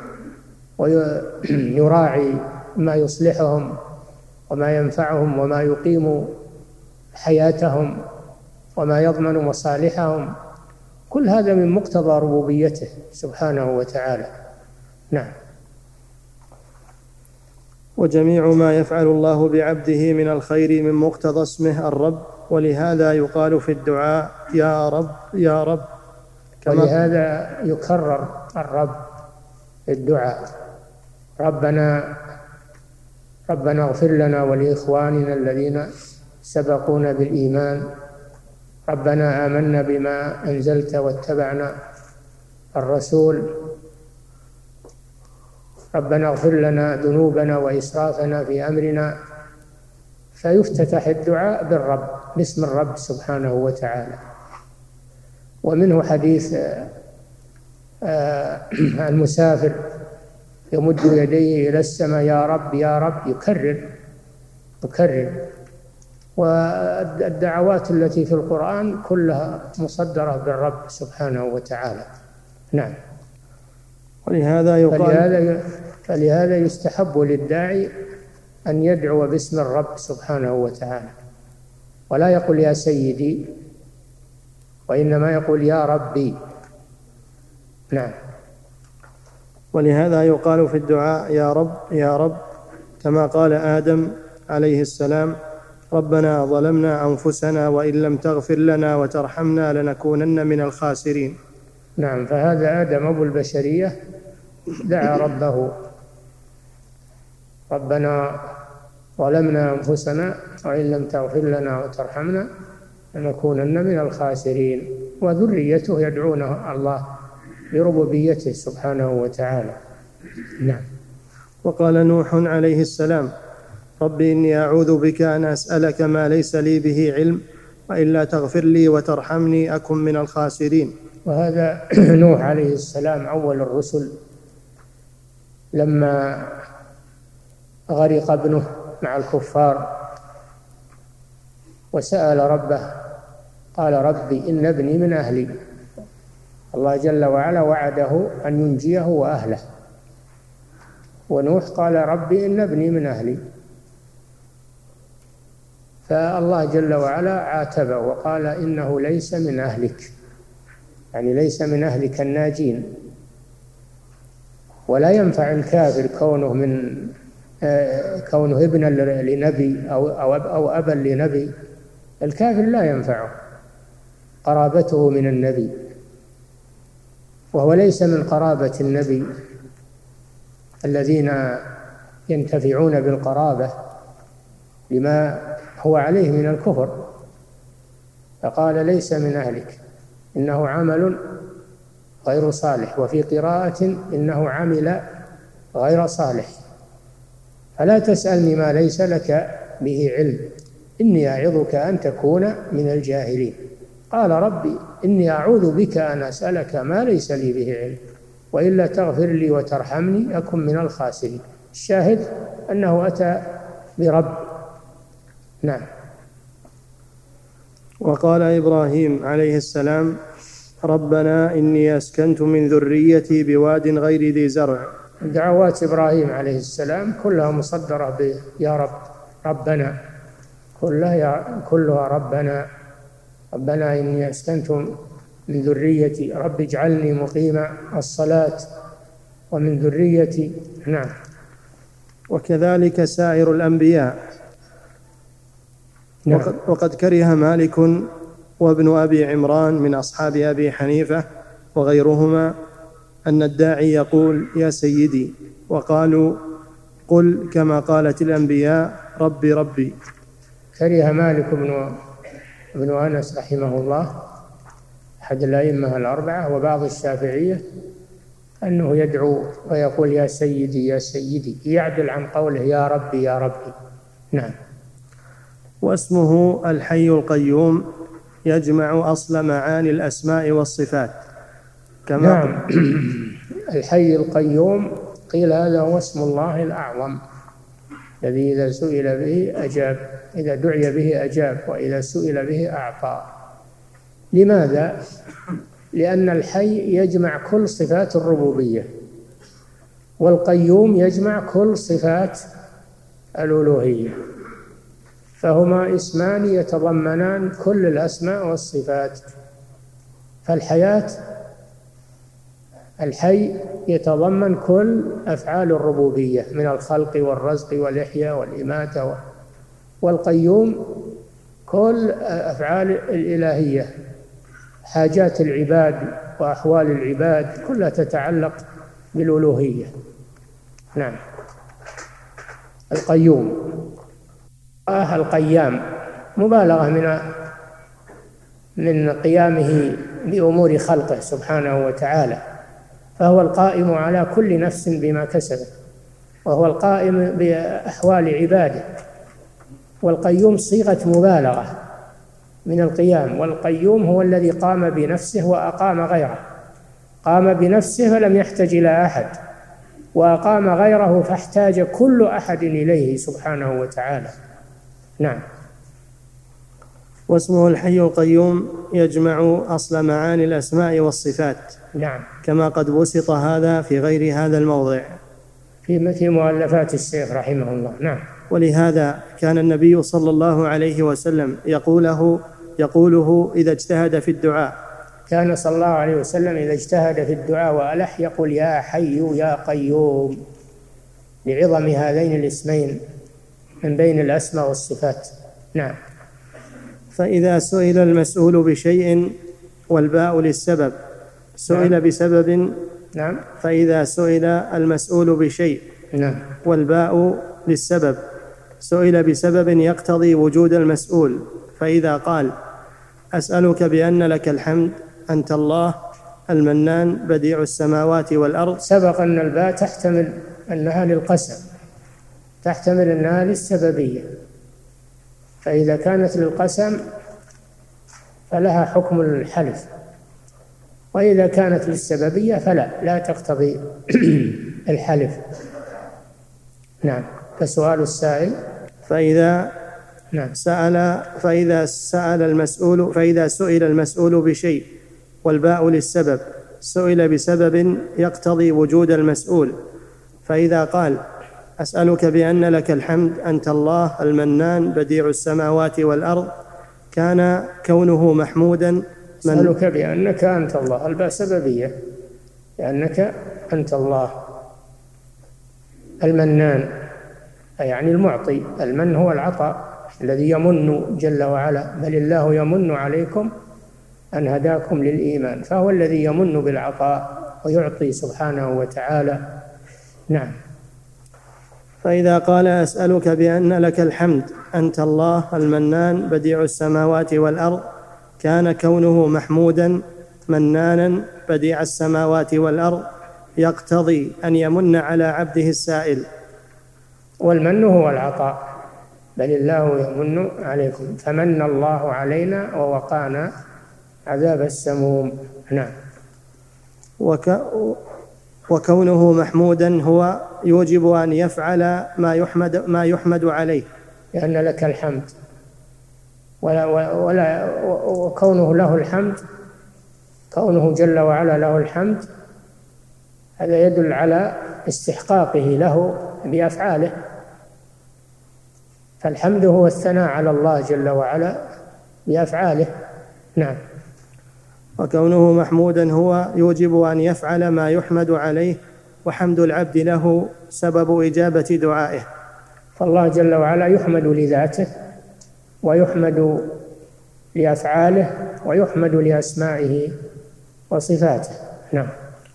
ويراعي ما يصلحهم وما ينفعهم وما يقيم حياتهم وما يضمن مصالحهم، كل هذا من مقتضى ربوبيته سبحانه وتعالى. نعم. وجميع ما يفعل الله بعبده من الخير من مقتضى اسمه الرب، ولهذا يقال في الدعاء: يا رب يا رب. ولهذا يكرر الرب في الدعاء: ربنا ربنا اغفر لنا ولإخواننا الذين سبقونا بالإيمان، ربنا آمنا بما أنزلت واتبعنا الرسول، ربنا اغفر لنا ذنوبنا وإسرافنا في أمرنا. فيفتتح الدعاء بالرب، باسم الرب سبحانه وتعالى. ومنه حديث المسافر يمد يديه إلى السماء يا رب يا رب، يكرر يكرر. والدعوات التي في القرآن كلها مصدرة بالرب سبحانه وتعالى. نعم. ولهذا يقال فلهذا, فلهذا يستحب للداعي أن يدعو باسم الرب سبحانه وتعالى، ولا يقول يا سيدي، وإنما يقول يا ربي. نعم. ولهذا يقال في الدعاء يا رب يا رب، كما قال آدم عليه السلام ربنا ظلمنا أنفسنا وإن لم تغفر لنا وترحمنا لنكونن من الخاسرين. نعم. فهذا آدم أبو البشرية دعا ربه ربنا ظلمنا أنفسنا وإن لم تغفر لنا وترحمنا لنكونن من الخاسرين، وذريته يدعون الله بربوبيته سبحانه وتعالى. نعم. وقال نوح عليه السلام رب إني أعوذ بك أن أسألك ما ليس لي به علم وإلا تغفر لي وترحمني أكن من الخاسرين. وهذا نوح عليه السلام أول الرسل، لما غرق ابنه مع الكفار وسأل ربه قال ربي إن ابني من أهلي. الله جل وعلا وعده أن ينجيه وأهله، ونوح قال ربي إن ابني من أهلي، فالله جل وعلا عاتبه وقال إنه ليس من أهلك، يعني ليس من أهلك الناجين. ولا ينفع الكافر كونه من كونه ابنا لنبي أو, أو, أو أبا لنبي. الكافر لا ينفعه قرابته من النبي، وهو ليس من قرابة النبي الذين ينتفعون بالقرابة لما هو عليه من الكفر، فقال ليس من أهلك إنه عمل غير صالح، وفي قراءة إنه عمل غير صالح. فلا تسألني ما ليس لك به علم إني أعظك أن تكون من الجاهلين. قال ربي إني أعوذ بك أن أسألك ما ليس لي به علم وإلا تغفر لي وترحمني أكن من الخاسرين. الشاهد أنه أتى برب. نعم. وقال إبراهيم عليه السلام ربنا إني أسكنت من ذريتي بواد غير ذي زرع. دعوات إبراهيم عليه السلام كلها مصدرة ب يا رب ربنا، كلها كلها ربنا ربنا إني أسكنت من ذريتي رب اجعلني مقيم الصلاة ومن ذريتي. نعم. وكذلك سائر الأنبياء. نعم. وقد, وقد كره مالك وابن أبي عمران من أصحاب أبي حنيفة وغيرهما أن الداعي يقول يا سيدي، وقالوا قل كما قالت الأنبياء ربي ربي. كره مالك بن ابن أنس رحمه الله أحد الأئمة الأربعة وبعض الشافعية أنه يدعو ويقول يا سيدي يا سيدي، يعدل عن قوله يا ربي يا ربي. نعم. واسمه الحي القيوم يجمع أصل معاني الأسماء والصفات كما نعم. الحي القيوم قيل هذا هو اسم الله الأعظم الذي إذا سئل به أجاب، إذا دعي به أجاب، وإذا سئل به أعطى. لماذا؟ لأن الحي يجمع كل صفات الربوبية، والقيوم يجمع كل صفات الألوهية، فهما اسمان يتضمنان كل الأسماء والصفات. فالحياة الحي يتضمن كل أفعال الربوبية من الخلق والرزق والإحياء والإماتة، والقيوم كل أفعال الإلهية، حاجات العباد وأحوال العباد كلها تتعلق بالألوهية. نعم. القيوم آه القيام مبالغة من من قيامه بأمور خلقه سبحانه وتعالى، فهو القائم على كل نفس بما كسبت، وهو القائم بأحوال عباده. والقيوم صيغة مبالغة من القيام، والقيوم هو الذي قام بنفسه وأقام غيره، قام بنفسه فلم يحتج إلى أحد، وأقام غيره فاحتاج كل أحد إليه سبحانه وتعالى. نعم. واسمه الحي القيوم يجمع أصل معاني الأسماء والصفات. نعم. كما قد بسط هذا في غير هذا الموضع في في مؤلفات الشيخ رحمه الله. نعم. ولهذا كان النبي صلى الله عليه وسلم يقوله يقوله إذا اجتهد في الدعاء. كان صلى الله عليه وسلم إذا اجتهد في الدعاء وألح يقول يا حي يا قيوم، لعظم هذين الاسمين من بين الأسماء والصفات. نعم. فإذا سئل المسؤول بشيء والباء للسبب سئل نعم. بسبب. نعم. فإذا سئل المسؤول بشيء نعم. والباء للسبب سئل بسبب يقتضي وجود المسؤول، فإذا قال أسألك بأن لك الحمد أنت الله المنان بديع السماوات والأرض. سبق أن الباء تحتمل أنها للقسم، تحتمل أنها للسببية، فإذا كانت للقسم فلها حكم الحلف، وإذا كانت للسببية فلا لا تقتضي الحلف. نعم. فسؤال السائل فإذا نعم. سأل فإذا سأل المسؤول فإذا سئل المسؤول بشيء والباء للسبب سئل بسبب يقتضي وجود المسؤول، فإذا قال أسألك بأن لك الحمد أنت الله المنان بديع السماوات والأرض كان كونه محمودا. من أسألك بأنك أنت الله، الباء سببية، لأنك أنت الله المنان، يعني المعطي. المن هو العطاء الذي يمن جل وعلا، بل الله يمن عليكم أن هداكم للإيمان، فهو الذي يمن بالعطاء ويعطي سبحانه وتعالى. نعم. فإذا قال أسألك بأن لك الحمد أنت الله المنان بديع السماوات والأرض كان كونه محمودا منانا بديع السماوات والأرض يقتضي أن يمن على عبده السائل. والمن هو العطاء، بل الله يمن عليكم فمن الله علينا ووقانا عذاب السموم. نعم. وك وكونه محمودا هو يوجب أن يفعل ما يحمد ما يحمد عليه، لأن لك الحمد، ولا ولا وكونه له الحمد، كونه جل وعلا له الحمد، هذا يدل على استحقاقه له بأفعاله، فالحمد هو الثناء على الله جل وعلا بأفعاله. نعم. وكونه محمودا هو يوجب أن يفعل ما يحمد عليه، وحمد العبد له سبب إجابة دعائه. فالله جل وعلا يحمد لذاته ويحمد لأفعاله ويحمد لأسمائه وصفاته. نعم.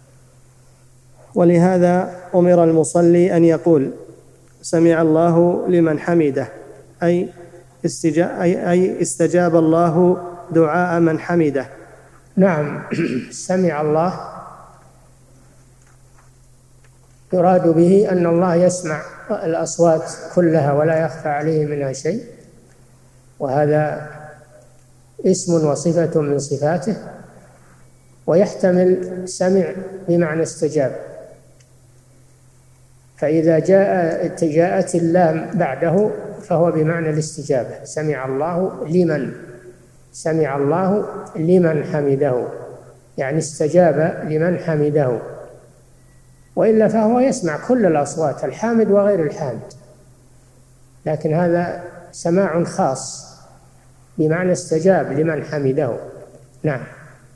ولهذا أمر المصلي أن يقول سمع الله لمن حمده، أي أي استجاب الله دعاء من حمده. نعم. سمع الله يراد به أن الله يسمع الأصوات كلها ولا يخفى عليه منها شيء، وهذا اسم وصفة من صفاته، ويحتمل سمع بمعنى استجاب، فإذا جاء جاءت اللام بعده فهو بمعنى الاستجابة. سمع الله لمن سمع الله لمن حمده، يعني استجاب لمن حمده، وإلا فهو يسمع كل الأصوات الحامد وغير الحامد، لكن هذا سماع خاص بمعنى استجاب لمن حمده. نعم.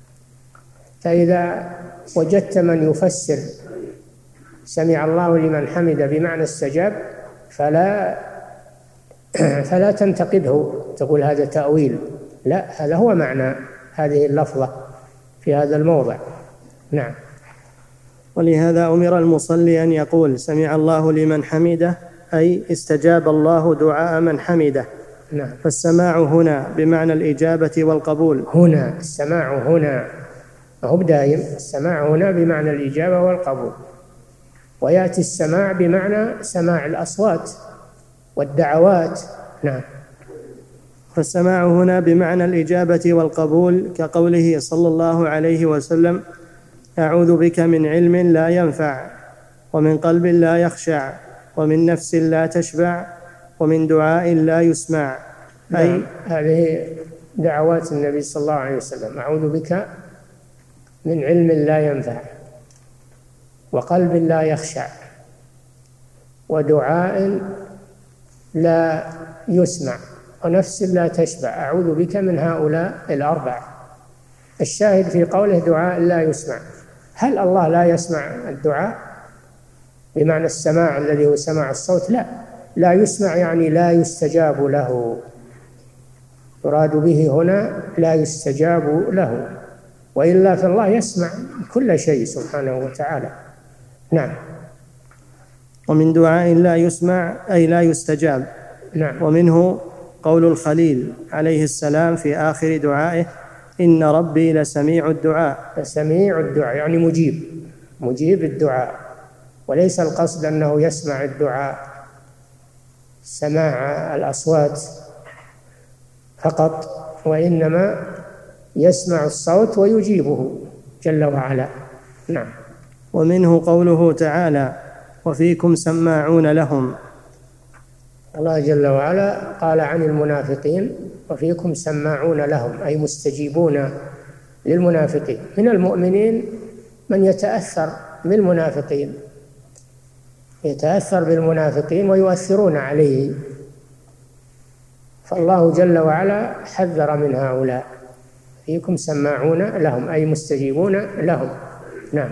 فإذا وجدت من يفسر سمع الله لمن حمده بمعنى استجاب فلا فلا تنتقده تقول هذا تأويل، لا، هذا هو معنى هذه اللفظة في هذا الموضع. نعم. ولهذا أمر المصلي أن يقول سمع الله لمن حمده، أي استجاب الله دعاء من حمده. نعم. فالسماع هنا بمعنى الإجابة والقبول. هنا السماع هنا هو دائم، السماع هنا بمعنى الإجابة والقبول، ويأتي السماع بمعنى سماع الأصوات والدعوات. نعم. فالسماع هنا بمعنى الإجابة والقبول، كقوله صلى الله عليه وسلم أعوذ بك من علم لا ينفع، ومن قلب لا يخشع، ومن نفس لا تشبع، ومن دعاء لا يسمع. أي نعم. هذه دعوات النبي صلى الله عليه وسلم: أعوذ بك من علم لا ينفع، وقلب لا يخشع، ودعاء لا يسمع، ونفس لا تشبع. أعوذ بك من هؤلاء الأربع. الشاهد في قوله دعاء لا يسمع، هل الله لا يسمع الدعاء بمعنى السماع الذي هو سماع الصوت؟ لا، لا يسمع يعني لا يستجاب له. يراد به هنا لا يستجاب له، وإلا فالله يسمع كل شيء سبحانه وتعالى. نعم. ومن دعاء لا يسمع أي لا يستجاب. نعم. ومنه قول الخليل عليه السلام في آخر دعائه: إن ربي لسميع الدعاء. لسميع الدعاء يعني مجيب، مجيب الدعاء، وليس القصد أنه يسمع الدعاء سماع الأصوات فقط، وإنما يسمع الصوت ويجيبه جل وعلا. نعم. ومنه قوله تعالى: وفيكم سماعون لهم. الله جل وعلا قال عن المنافقين: وفيكم سماعون لهم، أي مستجيبون للمنافقين. من المؤمنين من يتأثر بالمنافقين، يتأثر بالمنافقين ويؤثرون عليه، فالله جل وعلا حذر من هؤلاء: فيكم سماعون لهم أي مستجيبون لهم. نعم.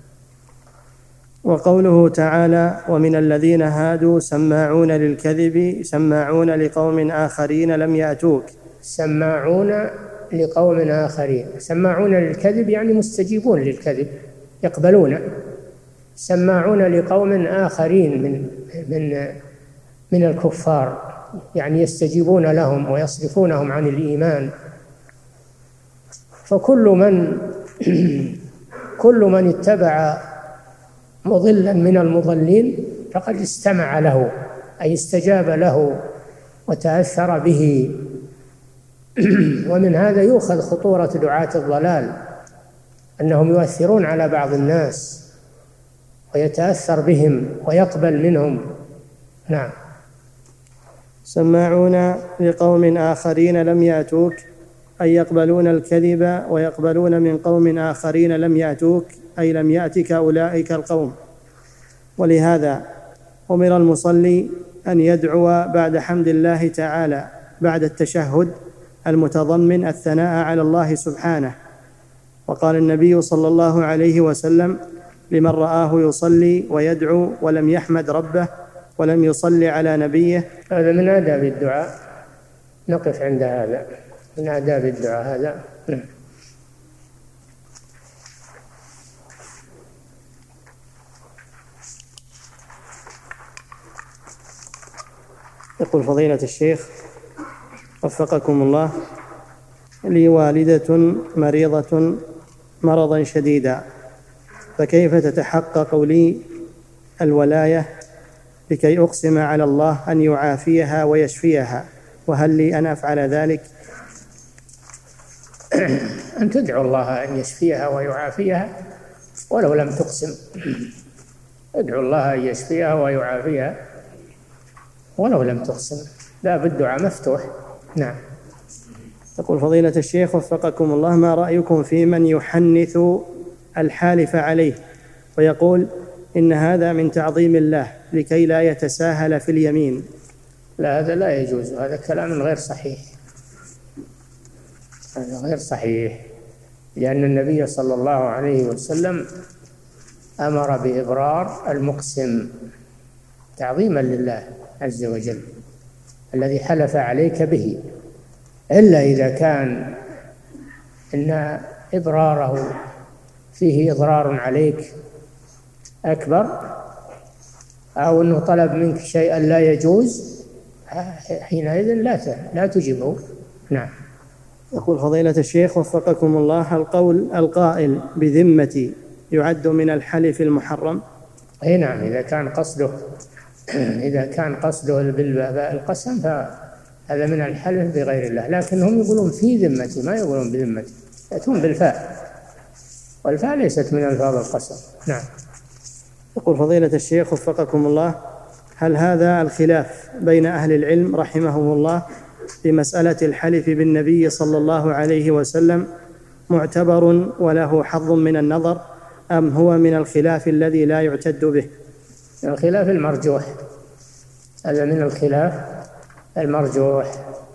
وقوله تعالى: ومن الذين هادوا سماعون للكذب سماعون لقوم آخرين لم يأتوك. سماعون لقوم آخرين، سماعون للكذب يعني مستجيبون للكذب، يقبلون. سماعون لقوم آخرين من من من الكفار، يعني يستجيبون لهم ويصرفونهم عن الإيمان. فكل من كل من اتبع مضلا من المضلين فقد استمع له، أي استجاب له وتأثر به. ومن هذا يؤخذ خطورة دعاة الضلال، أنهم يؤثرون على بعض الناس ويتأثر بهم ويقبل منهم. نعم. سماعون لقوم آخرين لم يأتوك أي يقبلون الكذب ويقبلون من قوم آخرين لم يأتوك أي لم يأتك أولئك القوم. ولهذا أمر المصلي أن يدعو بعد حمد الله تعالى بعد التشهد المتضمن الثناء على الله سبحانه. وقال النبي صلى الله عليه وسلم لمن رآه يصلي ويدعو ولم يحمد ربه ولم يصلي على نبيه: هذا من آداب الدعاء. نقف عند هذا، من آداب الدعاء هذا. نعم. يقول فضيلة الشيخ وفقكم الله: لي والدة مريضة مرضا شديدا، فكيف تتحقق لي الولاية لكي أقسم على الله أن يعافيها ويشفيها؟ وهل لي أن أفعل ذلك؟ أن تدعو الله أن يشفيها ويعافيها ولو لم تقسم. ادعو الله أن يشفيها ويعافيها ولو لم تقسم، لا بالدعاء مفتوح. نعم. يقول فضيلة الشيخ وفقكم الله: ما رأيكم في من يحنث الحالف عليه ويقول إن هذا من تعظيم الله لكي لا يتساهل في اليمين؟ لا، هذا لا يجوز، هذا كلام غير صحيح، هذا غير صحيح، لأن النبي صلى الله عليه وسلم أمر بإبرار المقسم تعظيما لله عز وجل الذي حلف عليك به، إلا إذا كان إن إبراره فيه إضرار عليك أكبر، أو أنه طلب منك شيئا لا يجوز، حينئذ لا لا تجيبه. نعم. يقول فضيلة الشيخ وفقكم الله: القول القائل بذمتي يعد من الحلف المحرم؟ أي نعم، إذا كان قصده إذا كان قصده بالقسم فهذا من الحلف بغير الله، لكن هم يقولون في ذمتي، ما يقولون بذمتي، يأتون بالفاء والفاء ليست من ألفاظ القسم. نعم. يقول فضيلة الشيخ وفقكم الله: هل هذا الخلاف بين أهل العلم رحمهم الله في مسألة الحلف بالنبي صلى الله عليه وسلم معتبر وله حظ من النظر، أم هو من الخلاف الذي لا يعتد به؟ الخلاف المرجوح، هذا من الخلاف المرجوح،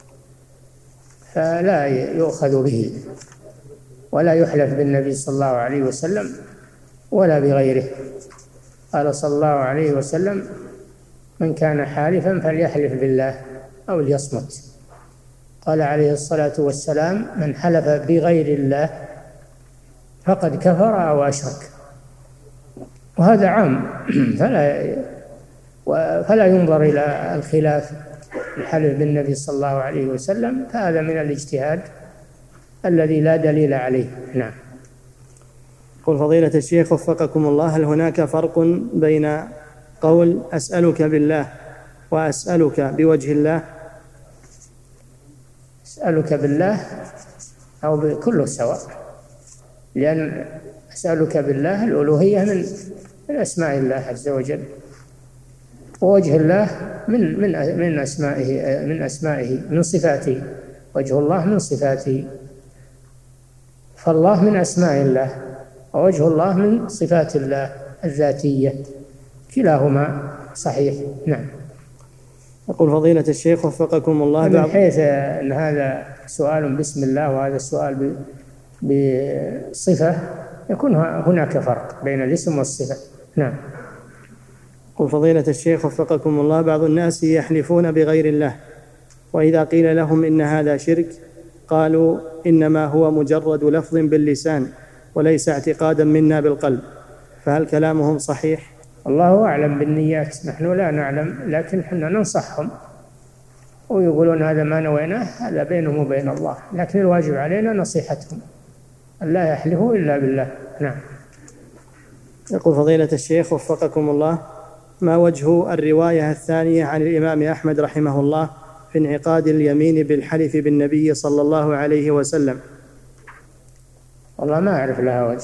فلا يؤخذ به ولا يحلف بالنبي صلى الله عليه وسلم ولا بغيره. قال صلى الله عليه وسلم: من كان حالفا فليحلف بالله أو ليصمت. قال عليه الصلاة والسلام: من حلف بغير الله فقد كفر أو أشرك. وهذا عام، فلا فلا ينظر إلى الخلاف الحلف بالنبي صلى الله عليه وسلم، فهذا من الاجتهاد الذي لا دليل عليه. نعم. قل فضيلة الشيخ وفقكم الله: هل هناك فرق بين قول أسألك بالله وأسألك بوجه الله؟ أسألك بالله أو بكله سواء، لأن أسألك بالله الألوهية من من أسماء الله عز وجل، ووجه الله من من من أسمائه من أسمائه من صفاته، وجه الله من صفاته، فالله من أسماء الله ووجه الله من صفات الله الذاتية، كلاهما صحيح. نعم. يقول فضيلة الشيخ وفقكم الله: من حيث أن هذا سؤال باسم الله وهذا سؤال بصفة، يكون هناك فرق بين الاسم والصفة. نعم. يقول فضيلة الشيخ وفقكم الله: بعض الناس يحلفون بغير الله، وإذا قيل لهم إن هذا شرك قالوا إنما هو مجرد لفظ باللسان وليس اعتقادا منا بالقلب، فهل كلامهم صحيح؟ الله أعلم بالنيات، نحن لا نعلم، لكن حنا ننصحهم ويقولون هذا ما نويناه، هذا بينهم وبين الله، لكن الواجب علينا نصيحتهم أن لا يحلفوا إلا بالله. نعم. يقول فضيلة الشيخ وفقكم الله: ما وجه الرواية الثانية عن الإمام أحمد رحمه الله في انعقاد اليمين بالحلف بالنبي صلى الله عليه وسلم؟ والله ما أعرف لها وجه،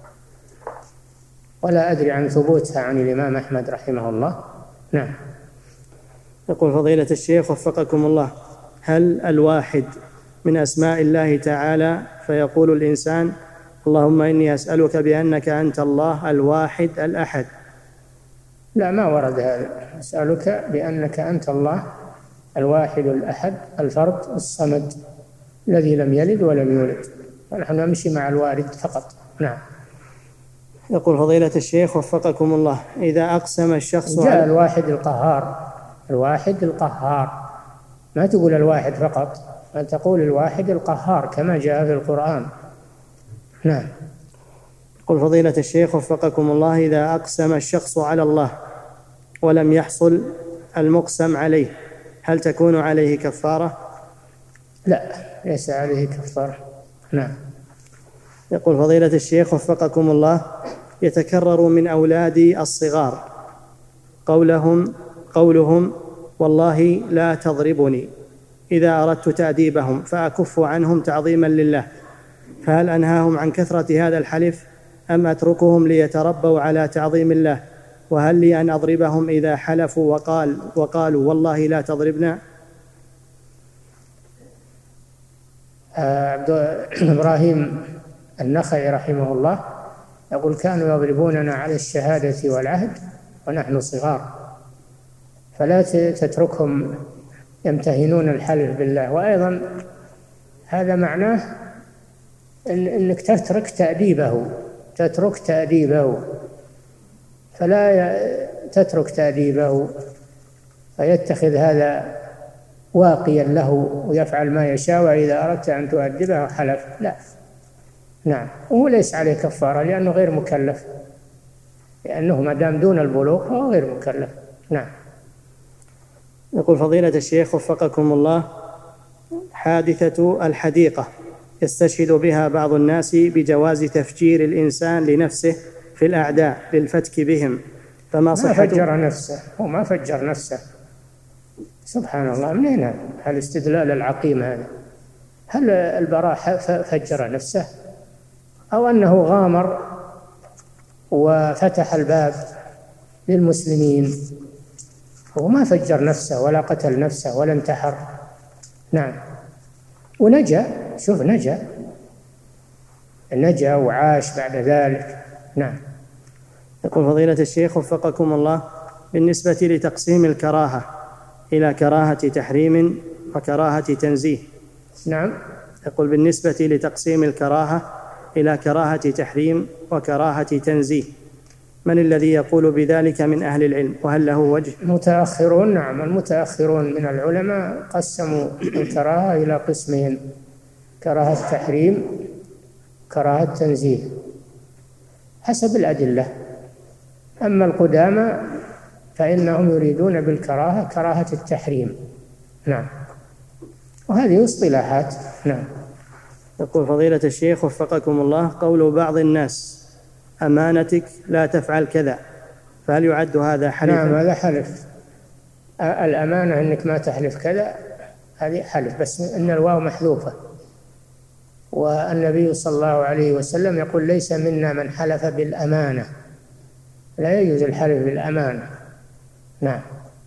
ولا أدري عن ثبوتها عن الإمام أحمد رحمه الله. نعم. يقول فضيلة الشيخ وفقكم الله: هل الواحد من أسماء الله تعالى فيقول الإنسان اللهم إني أسألك بأنك أنت الله الواحد الأحد؟ لا، ما ورد هذا. أسألك بأنك أنت الله الواحد الأحد الفرد الصمد الذي لم يلد ولم يولد، ونحن نمشي مع الوارد فقط. نعم. يقول فضيلة الشيخ وفقكم الله: إذا أقسم الشخص جاء الواحد القهار، الواحد القهار، ما تقول الواحد فقط، بل تقول الواحد القهار كما جاء في القرآن. نعم. يقول فضيلة الشيخ وفقكم الله: إذا أقسم الشخص على الله ولم يحصل المقسم عليه هل تكون عليه كفارة؟ لا، ليس عليه كفارة. نعم. يقول فضيلة الشيخ وفقكم الله: يتكرر من أولادي الصغار قولهم قولهم والله لا تضربني إذا أردت تأديبهم فأكف عنهم تعظيما لله، فهل أنهاهم عن كثرة هذا الحلف أم أتركهم ليتربوا على تعظيم الله؟ وهل لي أن أضربهم إذا حلفوا وقال وقالوا والله لا تضربنا؟ عبد إبراهيم النخعي رحمه الله يقول: كانوا يضربوننا على الشهادة والعهد ونحن صغار، فلا تتركهم يمتهنون الحلف بالله. وأيضا هذا معناه إن إنك تترك تأديبه تترك تأديبه فلا تترك تأديبه فيتخذ هذا واقيا له ويفعل ما يشاء، وإذا أردت أن تؤدبه حلف. لا. نعم. وهو ليس عليه كفارة لأنه غير مكلف، لأنه ما دام دون البلوغ فهو غير مكلف. نعم. يقول فضيلة الشيخ وفقكم الله: حادثة الحديقة يستشهد بها بعض الناس بجواز تفجير الإنسان لنفسه في الأعداء للفتك بهم، فما صحة؟ ما فجر نفسه، هو ما فجر نفسه. سبحان الله، منين هذا الاستدلال العقيم هذا؟ هل البراء فجر نفسه؟ أو أنه غامر وفتح الباب للمسلمين، هو ما فجر نفسه ولا قتل نفسه ولا انتحر. نعم، ونجا، شوف نجا نجا وعاش بعد ذلك. نعم. يقول فضيلة الشيخ وفقكم الله، بالنسبة لتقسيم الكراهة إلى كراهة تحريم وكراهة تنزيه. نعم. يقول بالنسبة لتقسيم الكراهة إلى كراهة تحريم وكراهة تنزيه، من الذي يقول بذلك من أهل العلم، وهل له وجه؟ المتأخرون. نعم، المتأخرون من العلماء قسموا الكراهة إلى قسمين: كراهة تحريم، كراهة تنزيه، حسب الأدلة. أما القدامى فإنهم يريدون بالكراهة كراهة التحريم. نعم، وهذه اصطلاحات. نعم. يقول فضيلة الشيخ وفقكم الله، قول بعض الناس أمانتك لا تفعل كذا، فهل يعد هذا حلفا؟ نعم، هذا حلف. الأمانة أنك ما تحلف كذا، هذه حلف، بس أن الواو محذوفة. والنبي صلى الله عليه وسلم يقول: ليس منا من حلف بالأمانة، لا يجوز الحلف بالأمانة. نعم.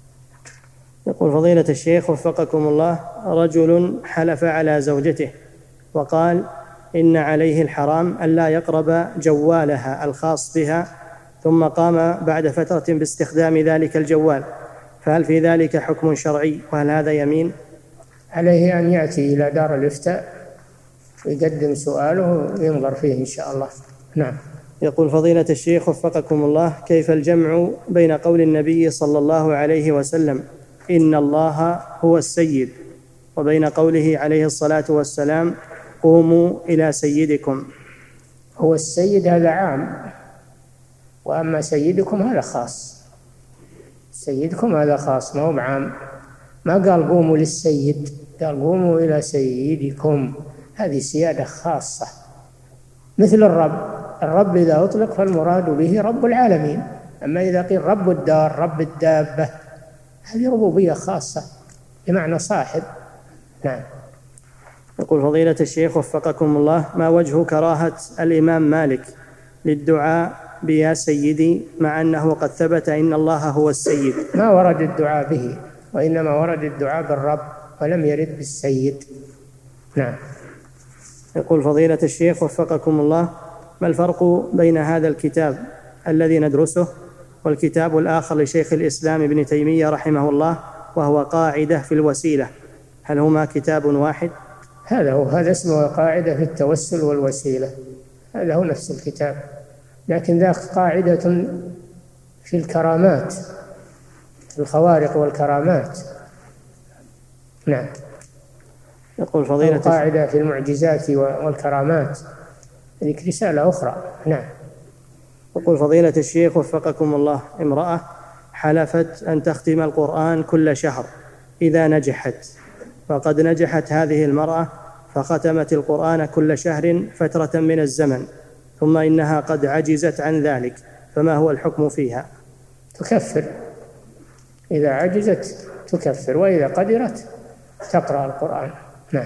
يقول فضيلة الشيخ وفقكم الله، رجل حلف على زوجته وقال إن عليه الحرام ألا يقرب جوالها الخاص بها، ثم قام بعد فترة باستخدام ذلك الجوال، فهل في ذلك حكم شرعي، وهل هذا يمين؟ عليه أن يأتي إلى دار الإفتاء ويقدم سؤاله وينظر فيه إن شاء الله. نعم. يقول فضيلة الشيخ وفقكم الله، كيف الجمع بين قول النبي صلى الله عليه وسلم إن الله هو السيد، وبين قوله عليه الصلاة والسلام قوموا إلى سيدكم؟ هو السيد هذا عام، وأما سيدكم هذا خاص. سيدكم هذا خاص، ما هو بعام. ما قال قوموا للسيد، قال قوموا إلى سيدكم، هذه سيادة خاصة. مثل الرب، الرب إذا أطلق فالمراد به رب العالمين، أما إذا قيل رب الدار، رب الدابة، هذه ربوبية خاصة بمعنى صاحب. نعم. يقول فضيلة الشيخ وفقكم الله، ما وجه كراهة الإمام مالك للدعاء بيا سيدي، مع أنه قد ثبت إن الله هو السيد؟ ما ورد الدعاء به، وإنما ورد الدعاء بالرب، ولم يرد بالسيد. نعم. يقول فضيلة الشيخ وفقكم الله، ما الفرق بين هذا الكتاب الذي ندرسه والكتاب الآخر لشيخ الإسلام ابن تيمية رحمه الله، وهو قاعدة في الوسيلة، هل هما كتاب واحد؟ هذا هو، هذا اسمه قاعدة في التوسل والوسيلة، هذا هو نفس الكتاب، لكن ذاك قاعدة في الكرامات، الخوارق والكرامات. نعم. يقول فضيلة قاعدة في المعجزات والكرامات، هذه رسالة أخرى. نعم. يقول فضيلة الشيخ وفقكم الله، امرأة حلفت أن تختم القرآن كل شهر إذا نجحت، وقد نجحت هذه المرأة فختمت القرآن كل شهر فترة من الزمن، ثم إنها قد عجزت عن ذلك، فما هو الحكم فيها؟ تكفر، إذا عجزت تكفر، وإذا قدرت تقرأ القرآن. نعم.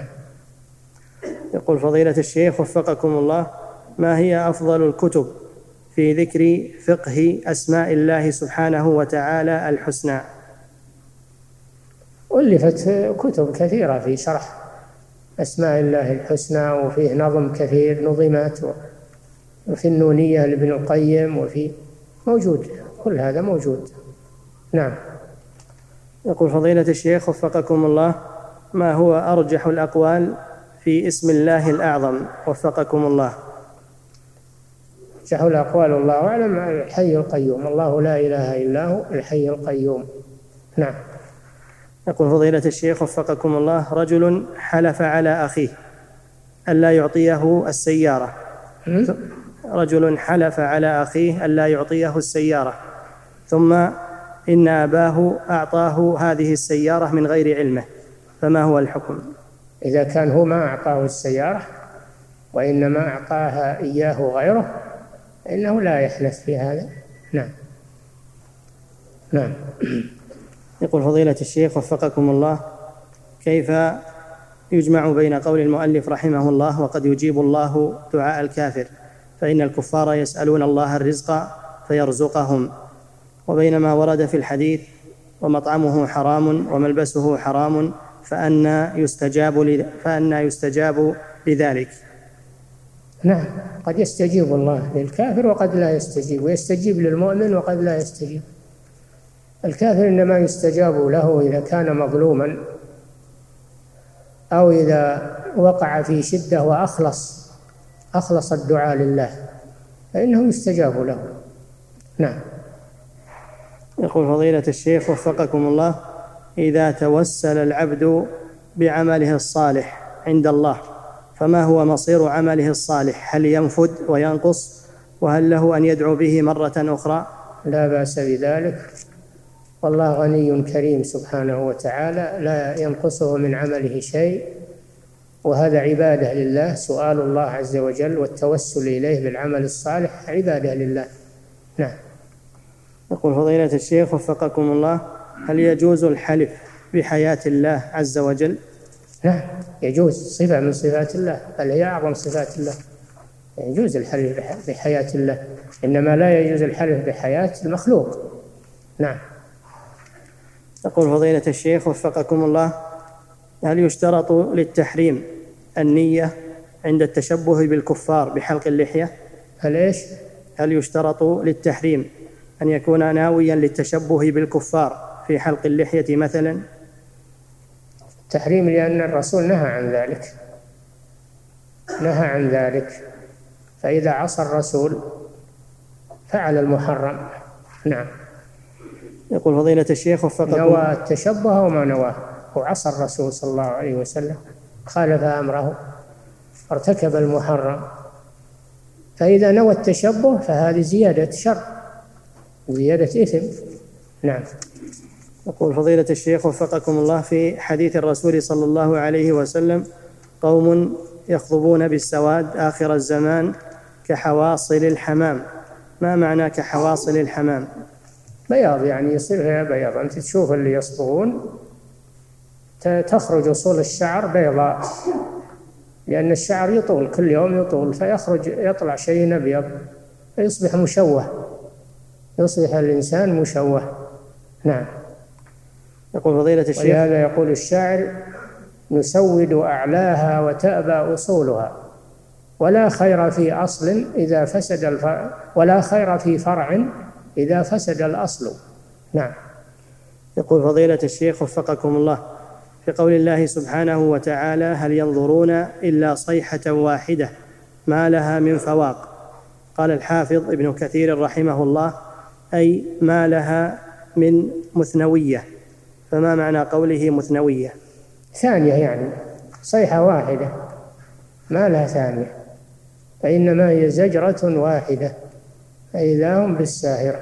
يقول فضيلة الشيخ وفقكم الله، ما هي أفضل الكتب في ذكر فقه أسماء الله سبحانه وتعالى الحسنى؟ ألفت كتب كثيرة في شرح أسماء الله الحسنى، وفيه نظم كثير نظمات، وفي النونية لابن القيم، وفي موجود، كل هذا موجود. نعم. يقول فضيلة الشيخ وفقكم الله، ما هو أرجح الأقوال في اسم الله الأعظم وفقكم الله؟ أرجح الأقوال الله أعلم الحي القيوم، الله لا إله إلا هو الحي القيوم. نعم. يقول فضيلة الشيخ وفقكم الله، رجل حلف على أخيه ألا يعطيه السيارة رجل حلف على أخيه ألا يعطيه السيارة، ثم إن أباه أعطاه هذه السيارة من غير علمه، فما هو الحكم؟ إذا كان هو ما أعطاه السيارة وإنما أعطاها إياه غيره، إنه لا يحنث في هذا. نعم. نعم. يقول فضيلة الشيخ وفقكم الله، كيف يجمع بين قول المؤلف رحمه الله وقد يجيب الله دعاء الكافر فإن الكفار يسألون الله الرزق فيرزقهم. وبينما ورد في الحديث ومطعمه حرام وملبسه حرام فأنى يستجاب, فأنى يستجاب لذلك. نعم، قد يستجيب الله للكافر وقد لا يستجيب، ويستجيب للمؤمن وقد لا يستجيب. الكافر إنما يستجاب له إذا كان مظلوما أو إذا وقع في شدة وأخلص أخلص الدعاء لله فإنه يستجاب له. نعم. يقول فضيلة الشيخ وفقكم الله: إذا توسل العبد بعمله الصالح عند الله فما هو مصير عمله الصالح؟ هل ينفد وينقص؟ وهل له أن يدعو به مرة أخرى؟ لا بأس بذلك، والله غني كريم سبحانه وتعالى، لا ينقصه من عمله شيء، وهذا عبادة لله. سؤال الله عز وجل والتوسل إليه بالعمل الصالح عبادة لله. نعم. يقول فضيلة الشيخ وفقكم الله: هل يجوز الحلف بحياة الله عز وجل؟ نعم يجوز، صفة من صفات الله، بل هي أعظم صفات الله. يجوز الحلف بحياة الله، إنما لا يجوز الحلف بحياة المخلوق. نعم. يقول فضيلة الشيخ وفقكم الله: هل يشترط للتحريم النية عند التشبه بالكفار بحلق اللحية؟ هل إيش؟ هل يشترط للتحريم أن يكون ناويا للتشبه بالكفار في حلق اللحية مثلا؟ تحريم لأن الرسول نهى عن ذلك، نهى عن ذلك، فإذا عصى الرسول فعل المحرم. نعم. يقول فضيلة الشيخ وفقكم: نوى التشبه وما نواه، وعصى الرسول صلى الله عليه وسلم، خالف أمره، ارتكب المحرم. فإذا نوى التشبه فهذه زيادة شر، زيادة إثم. نعم. يقول فضيلة الشيخ وفقكم الله: في حديث الرسول صلى الله عليه وسلم: قوم يخضبون بالسواد آخر الزمان كحواصل الحمام، ما معنى كحواصل الحمام؟ بياض، يعني يصير فيها بياض. أنت تشوف اللي يصبغون تخرج أصول الشعر بيضاء، لأن الشعر يطول كل يوم يطول، فيخرج يطلع شيء أبيض فيصبح مشوه، يصبح الإنسان مشوه. نعم. يقول فضيلة الشيخ: ولهذا يقول الشاعر: نسود أعلاها وتأبى أصولها، ولا خير في أصل إذا فسد الفرع، ولا خير في فرع إذا فسد الأصل. نعم. يقول فضيلة الشيخ وفقكم الله: في قول الله سبحانه وتعالى: هل ينظرون إلا صيحة واحدة ما لها من فواق، قال الحافظ ابن كثير رحمه الله: أي ما لها من مثنوية، فما معنى قوله مثنوية؟ ثانية، يعني صيحة واحدة ما لها ثانية، فإنما هي زجرة واحدة فإذا هم بالساهرة.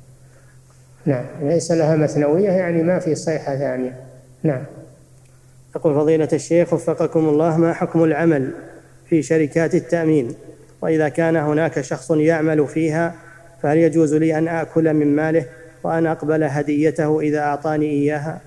نعم. ليس لها مثنوية، يعني ما في صيحة ثانية. نعم. يقول فضيلة الشيخ وفقكم الله: ما حكم العمل في شركات التأمين؟ وإذا كان هناك شخص يعمل فيها فهل يجوز لي أن آكل من ماله وأن أقبل هديته إذا أعطاني إياها؟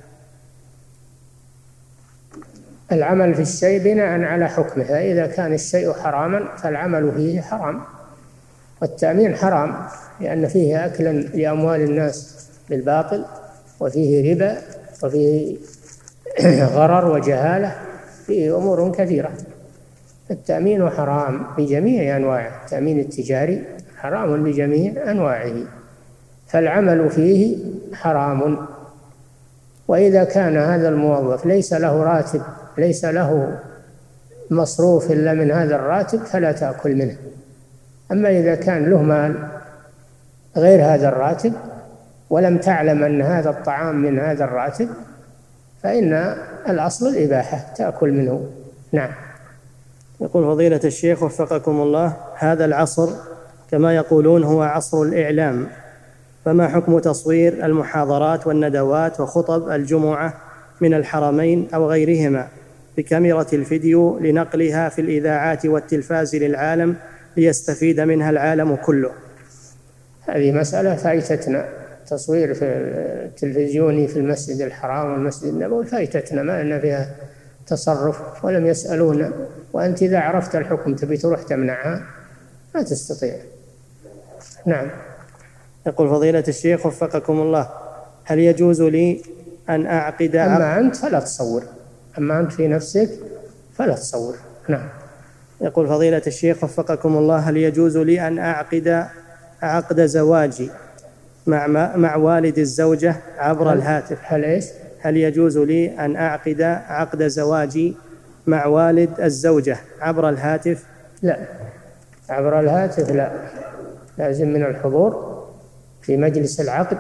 العمل في الشيء بناء على حكمه، فإذا كان الشيء حراما فالعمل فيه حرام، والتأمين حرام لأن فيه أكلا لأموال الناس بالباطل، وفيه ربا، وفيه غرر وجهالة، فيه أمور كثيرة. التأمين حرام بجميع أنواعه، التأمين التجاري حرام بجميع أنواعه، فالعمل فيه حرام. وإذا كان هذا الموظف ليس له راتب، ليس له مصروف إلا من هذا الراتب، فلا تأكل منه. أما إذا كان له مال غير هذا الراتب ولم تعلم أن هذا الطعام من هذا الراتب فإن الأصل الإباحة، تأكل منه. نعم. يقول فضيلة الشيخ وفقكم الله: هذا العصر كما يقولون هو عصر الإعلام، فما حكم تصوير المحاضرات والندوات وخطب الجمعة من الحرمين أو غيرهما بكاميرا الفيديو لنقلها في الإذاعات والتلفاز للعالم ليستفيد منها العالم كله؟ هذه مسألة فايتتنا، تصوير في التلفزيوني في المسجد الحرام والمسجد النبوي فايتتنا، ما لنا فيها تصرف ولم يسألونا. وأنت إذا عرفت الحكم تبي تروح تمنعها؟ ما تستطيع. نعم. يقول فضيلة الشيخ وفقكم الله، هل يجوز لي أن أعقد عقد؟ أما أنت فلا تصور، أما أنت في نفسك فلا تصور. نعم. يقول فضيلة الشيخ وفقكم الله، هل يجوز لي أن أعقد عقد زواجي مع مع والد الزوجة عبر هل الهاتف؟ هل إيش؟ هل يجوز لي أن أعقد عقد زواجي مع والد الزوجة عبر الهاتف؟ لا، عبر الهاتف لا، لازم من الحضور في مجلس العقد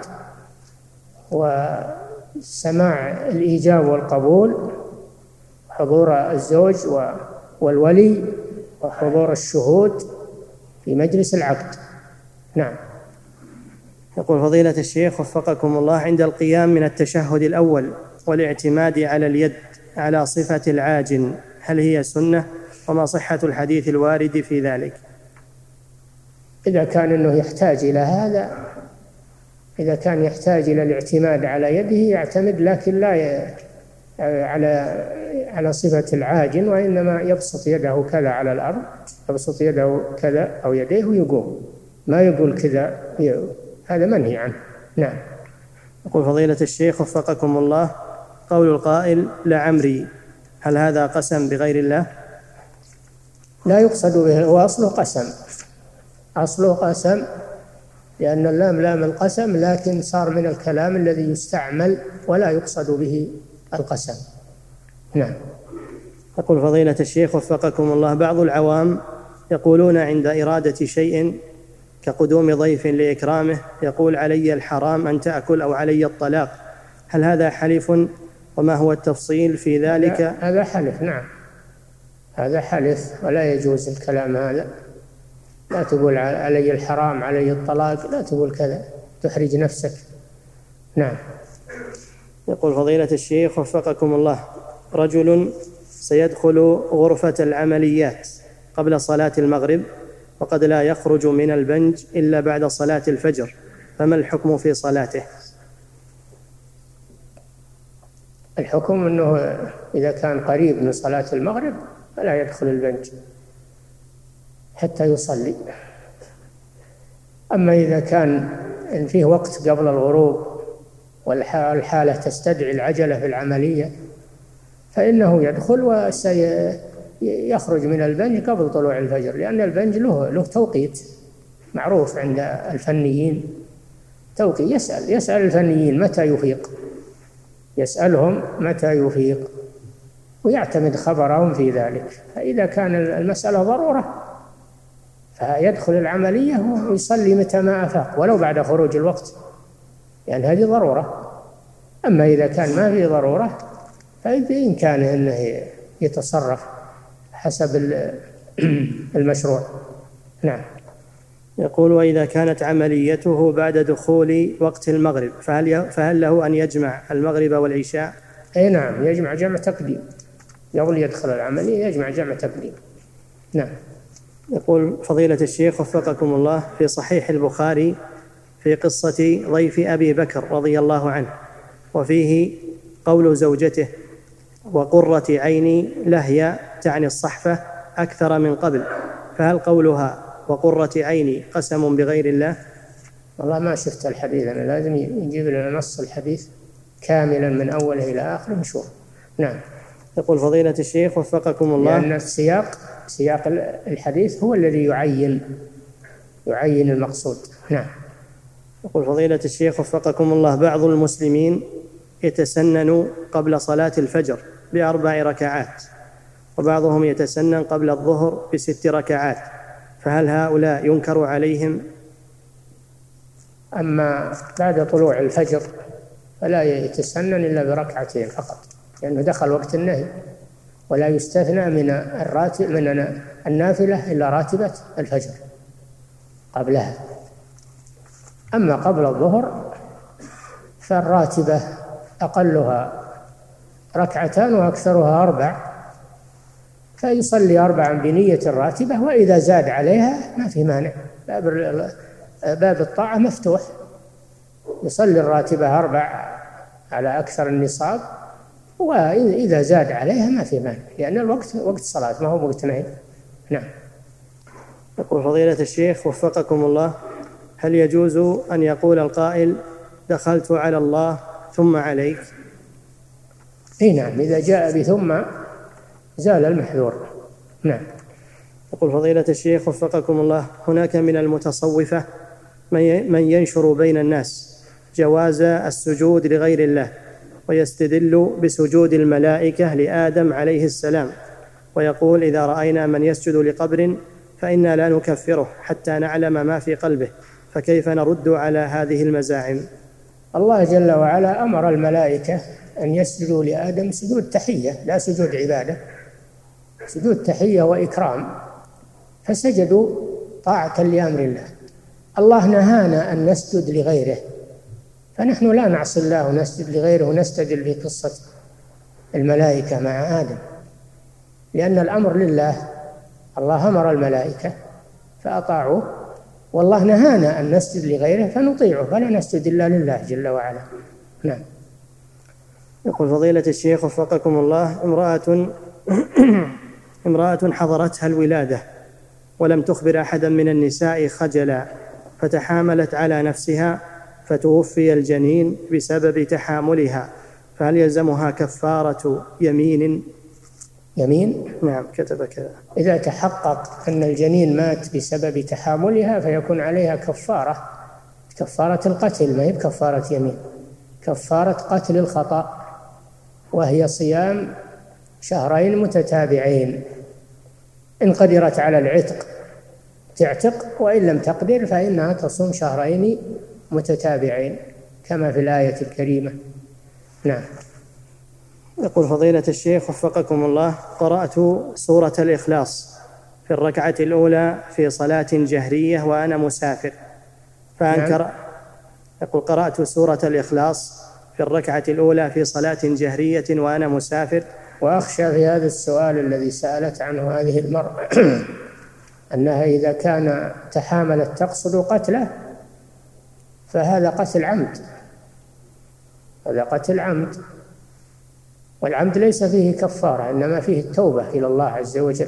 وسماع الإيجاب والقبول، حضور الزوج والولي وحضور الشهود في مجلس العقد. نعم. يقول فضيلة الشيخ وفقكم الله، عند القيام من التشهد الأول والاعتماد على اليد على صفة العاجن، هل هي سنة؟ وما صحة الحديث الوارد في ذلك؟ إذا كان أنه يحتاج إلى هذا، إذا كان يحتاج إلى الاعتماد على يده يعتمد، لكن لا ي... على على صفة العاجن، وإنما يبسط يده كذا على الأرض، يبسط يده كذا أو يديه ويقوم، ما يقول كذا، هذا منهي عنه. نعم. يقول فضيلة الشيخ وفقكم الله، قول القائل لعمري، هل هذا قسم بغير الله؟ لا يقصد به، هو أصله قسم، أصله قسم، لأن اللام لام القسم، لكن صار من الكلام الذي يستعمل ولا يقصد به القسم. نعم. يقول فضيلة الشيخ وفقكم الله، بعض العوام يقولون عند إرادة شيء كقدوم ضيف لإكرامه يقول علي الحرام أن تأكل أو علي الطلاق، هل هذا حلف؟ وما هو التفصيل في ذلك؟ هذا حلف. نعم، هذا حلف ولا يجوز الكلام هذا. لا تقول علي الحرام علي الطلاق، لا تقول كذا، تحرج نفسك. نعم. يقول فضيلة الشيخ وفقكم الله، رجل سيدخل غرفة العمليات قبل صلاة المغرب وقد لا يخرج من البنج إلا بعد صلاة الفجر، فما الحكم في صلاته؟ الحكم أنه إذا كان قريب من صلاة المغرب فلا يدخل البنج حتى يصلي. أما إذا كان فيه وقت قبل الغروب والحالة تستدعي العجلة في العملية فإنه يدخل وسيخرج من البنج قبل طلوع الفجر، لأن البنج له له توقيت معروف عند الفنيين، توقيت. يسأل يسأل الفنيين متى يفيق، يسألهم متى يفيق ويعتمد خبرهم في ذلك. فإذا كان المسألة ضرورة فيدخل العملية ويصلي متى ما أفاق ولو بعد خروج الوقت، يعني هذه ضرورة. أما إذا كان ما في ضرورة فبإمكانه أنه يتصرف حسب المشروع. نعم. يقول وإذا كانت عمليته بعد دخول وقت المغرب فهل فهل له أن يجمع المغرب والعشاء؟ أي نعم، يجمع جمع تقديم، قبل يدخل العملية يجمع جمع تقديم. نعم. يقول فضيلة الشيخ وفقكم الله، في صحيح البخاري في قصة ضيف أبي بكر رضي الله عنه وفيه قول زوجته وقرة عيني لهي تعني الصحفة أكثر من قبل، فهل قولها وقرة عيني قسم بغير الله؟ والله ما شفت الحديث، أنا لازم يجيب لنا نص الحديث كاملا من أوله إلى آخره نشوف. نعم. يقول فضيلة الشيخ وفقكم الله، لأن السياق سياق الحديث هو الذي يعين يعين المقصود. نعم. يقول فضيلة الشيخ وفقكم الله، بعض المسلمين يتسنن قبل صلاة الفجر بأربع ركعات وبعضهم يتسنن قبل الظهر بست ركعات، فهل هؤلاء ينكر عليهم؟ أما بعد طلوع الفجر فلا يتسنن إلا بركعتين فقط، لأنه دخل وقت النهي، ولا يستثنى من الراتب من النافلة إلا راتبة الفجر قبلها. أما قبل الظهر فالراتبة أقلها ركعتان وأكثرها أربع، فيصلي أربعا بنية الراتبة، وإذا زاد عليها ما في مانع، باب باب الطاعة مفتوح، يصلي الراتبة أربع على أكثر النصاب، وإذا زاد عليها ما في مانع، لأن الوقت وقت صلاة ما هو وقت نهي. نعم. يقول فضيلة الشيخ وفقكم الله، هل يجوز أن يقول القائل دخلت على الله ثم عليك؟ اي نعم، إذا جاء بثم زال المحذور. نعم. يقول فضيلة الشيخ وفقكم الله، هناك من المتصوفة من ينشر بين الناس جواز السجود لغير الله، ويستدل بسجود الملائكة لآدم عليه السلام، ويقول إذا رأينا من يسجد لقبر فإنا لا نكفره حتى نعلم ما في قلبه، فكيف نرد على هذه المزاعم؟ الله جل وعلا أمر الملائكة أن يسجدوا لآدم سجود تحية لا سجود عبادة، سجود تحية وإكرام، فسجدوا طاعة لأمر الله. الله نهانا أن نسجد لغيره، فنحن لا نعصي الله ونسجد لغيره ونستدل بقصة الملائكة مع آدم، لأن الأمر لله. الله أمر الملائكة فأطاعوه، والله نهانا أن نسجد لغيره فنطيعه، فلا نسجد إلا لله جل وعلا. نعم. يقول فضيلة الشيخ وفقكم الله، امرأة امرأة حضرتها الولادة ولم تخبر أحدا من النساء خجلا، فتحاملت على نفسها فتوفي الجنين بسبب تحاملها، فهل يلزمها كفارة يمين؟ يمين؟ نعم، كتب كذا. إذا تحقق أن الجنين مات بسبب تحاملها فيكون عليها كفارة، كفارة القتل، ما هي بكفارة يمين، كفارة قتل الخطأ، وهي صيام شهرين متتابعين. إن قدرت على العتق تعتق، وإن لم تقدر فإنها تصوم شهرين متتابعين كما في الآية الكريمة. نعم. يقول فضيلة الشيخ وفقكم الله، قرأت سورة الإخلاص في الركعة الأولى في صلاة جهرية وأنا مسافر، فأنكر. نعم. يقول قرأت سورة الإخلاص في الركعة الأولى في صلاة جهرية وأنا مسافر. وأخشى في هذا السؤال الذي سألت عنه هذه المرأة أنها إذا كان تحاملت تقصد قتله فهذا قتل عمد، هذا قتل عمد، والعمد ليس فيه كفارة، إنما فيه التوبة إلى الله عز وجل.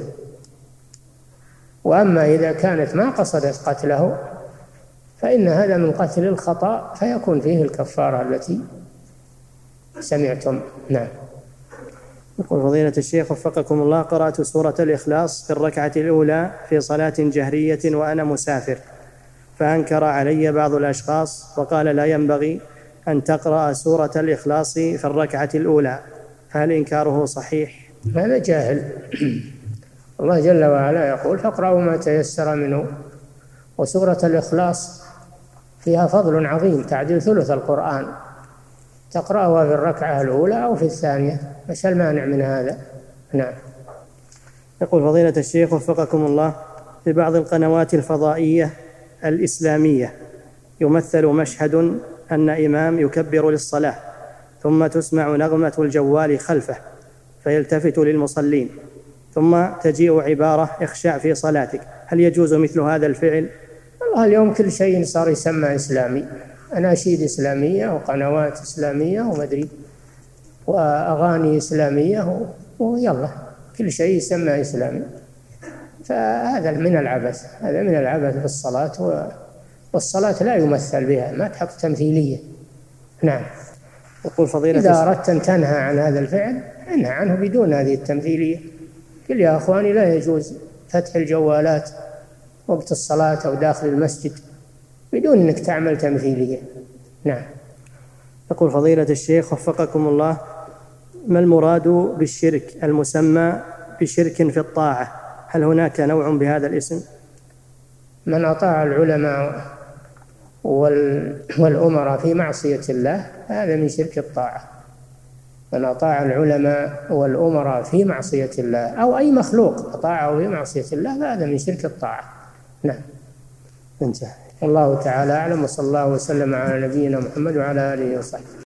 وأما إذا كانت ما قصدت قتله فإن هذا من قتل الخطأ فيكون فيه الكفارة التي سمعتم. نعم. يقول فضيلة الشيخ وفقكم الله، قرأت سورة الإخلاص في الركعة الأولى في صلاة جهرية وأنا مسافر، فأنكر علي بعض الأشخاص وقال لا ينبغي أن تقرأ سورة الإخلاص في الركعة الأولى، فهل إنكاره صحيح؟ هذا جاهل. الله جل وعلا يقول فاقرأوا ما تيسر منه، وسورة الإخلاص فيها فضل عظيم تعديل ثلث القرآن، تقرأها في الركعة الأولى أو في الثانية، مش المانع من هذا. نعم. يقول فضيلة الشيخ وفقكم الله، في بعض القنوات الفضائية الإسلامية يمثل مشهد أن إمام يكبر للصلاة ثم تسمع نغمة الجوال خلفه فيلتفت للمصلين، ثم تجيء عبارة اخشع في صلاتك، هل يجوز مثل هذا الفعل؟ والله اليوم كل شيء صار يسمى إسلامي، أناشيد إسلامية وقنوات إسلامية ومدري وأغاني إسلامية ويلا كل شيء يسمى إسلامي، فهذا من العبث، هذا من العبث بالصلاة، والصلاة لا يمثل بها، ما تحط تمثيلية. نعم. يقول فضيلة إذا أردت أن تنهى عن هذا الفعل انهى عنه بدون هذه التمثيلية. قل يا أخواني لا يجوز فتح الجوالات وقت الصلاة أو داخل المسجد بدون أنك تعمل تمثيلية. نعم. يقول فضيلة الشيخ وفقكم الله، ما المراد بالشرك المسمى بشرك في الطاعة؟ هل هناك نوع بهذا الاسم؟ من أطاع العلماء والأمراء في معصية الله هذا من شرك الطاعة. من أطاع العلماء والأمراء في معصية الله أو أي مخلوق أطاعه في معصية الله فهذا من شرك الطاعة. نعم. انتهى. الله تعالى أعلم، وصلى الله وسلم على نبينا محمد وعلى آله وصحبه.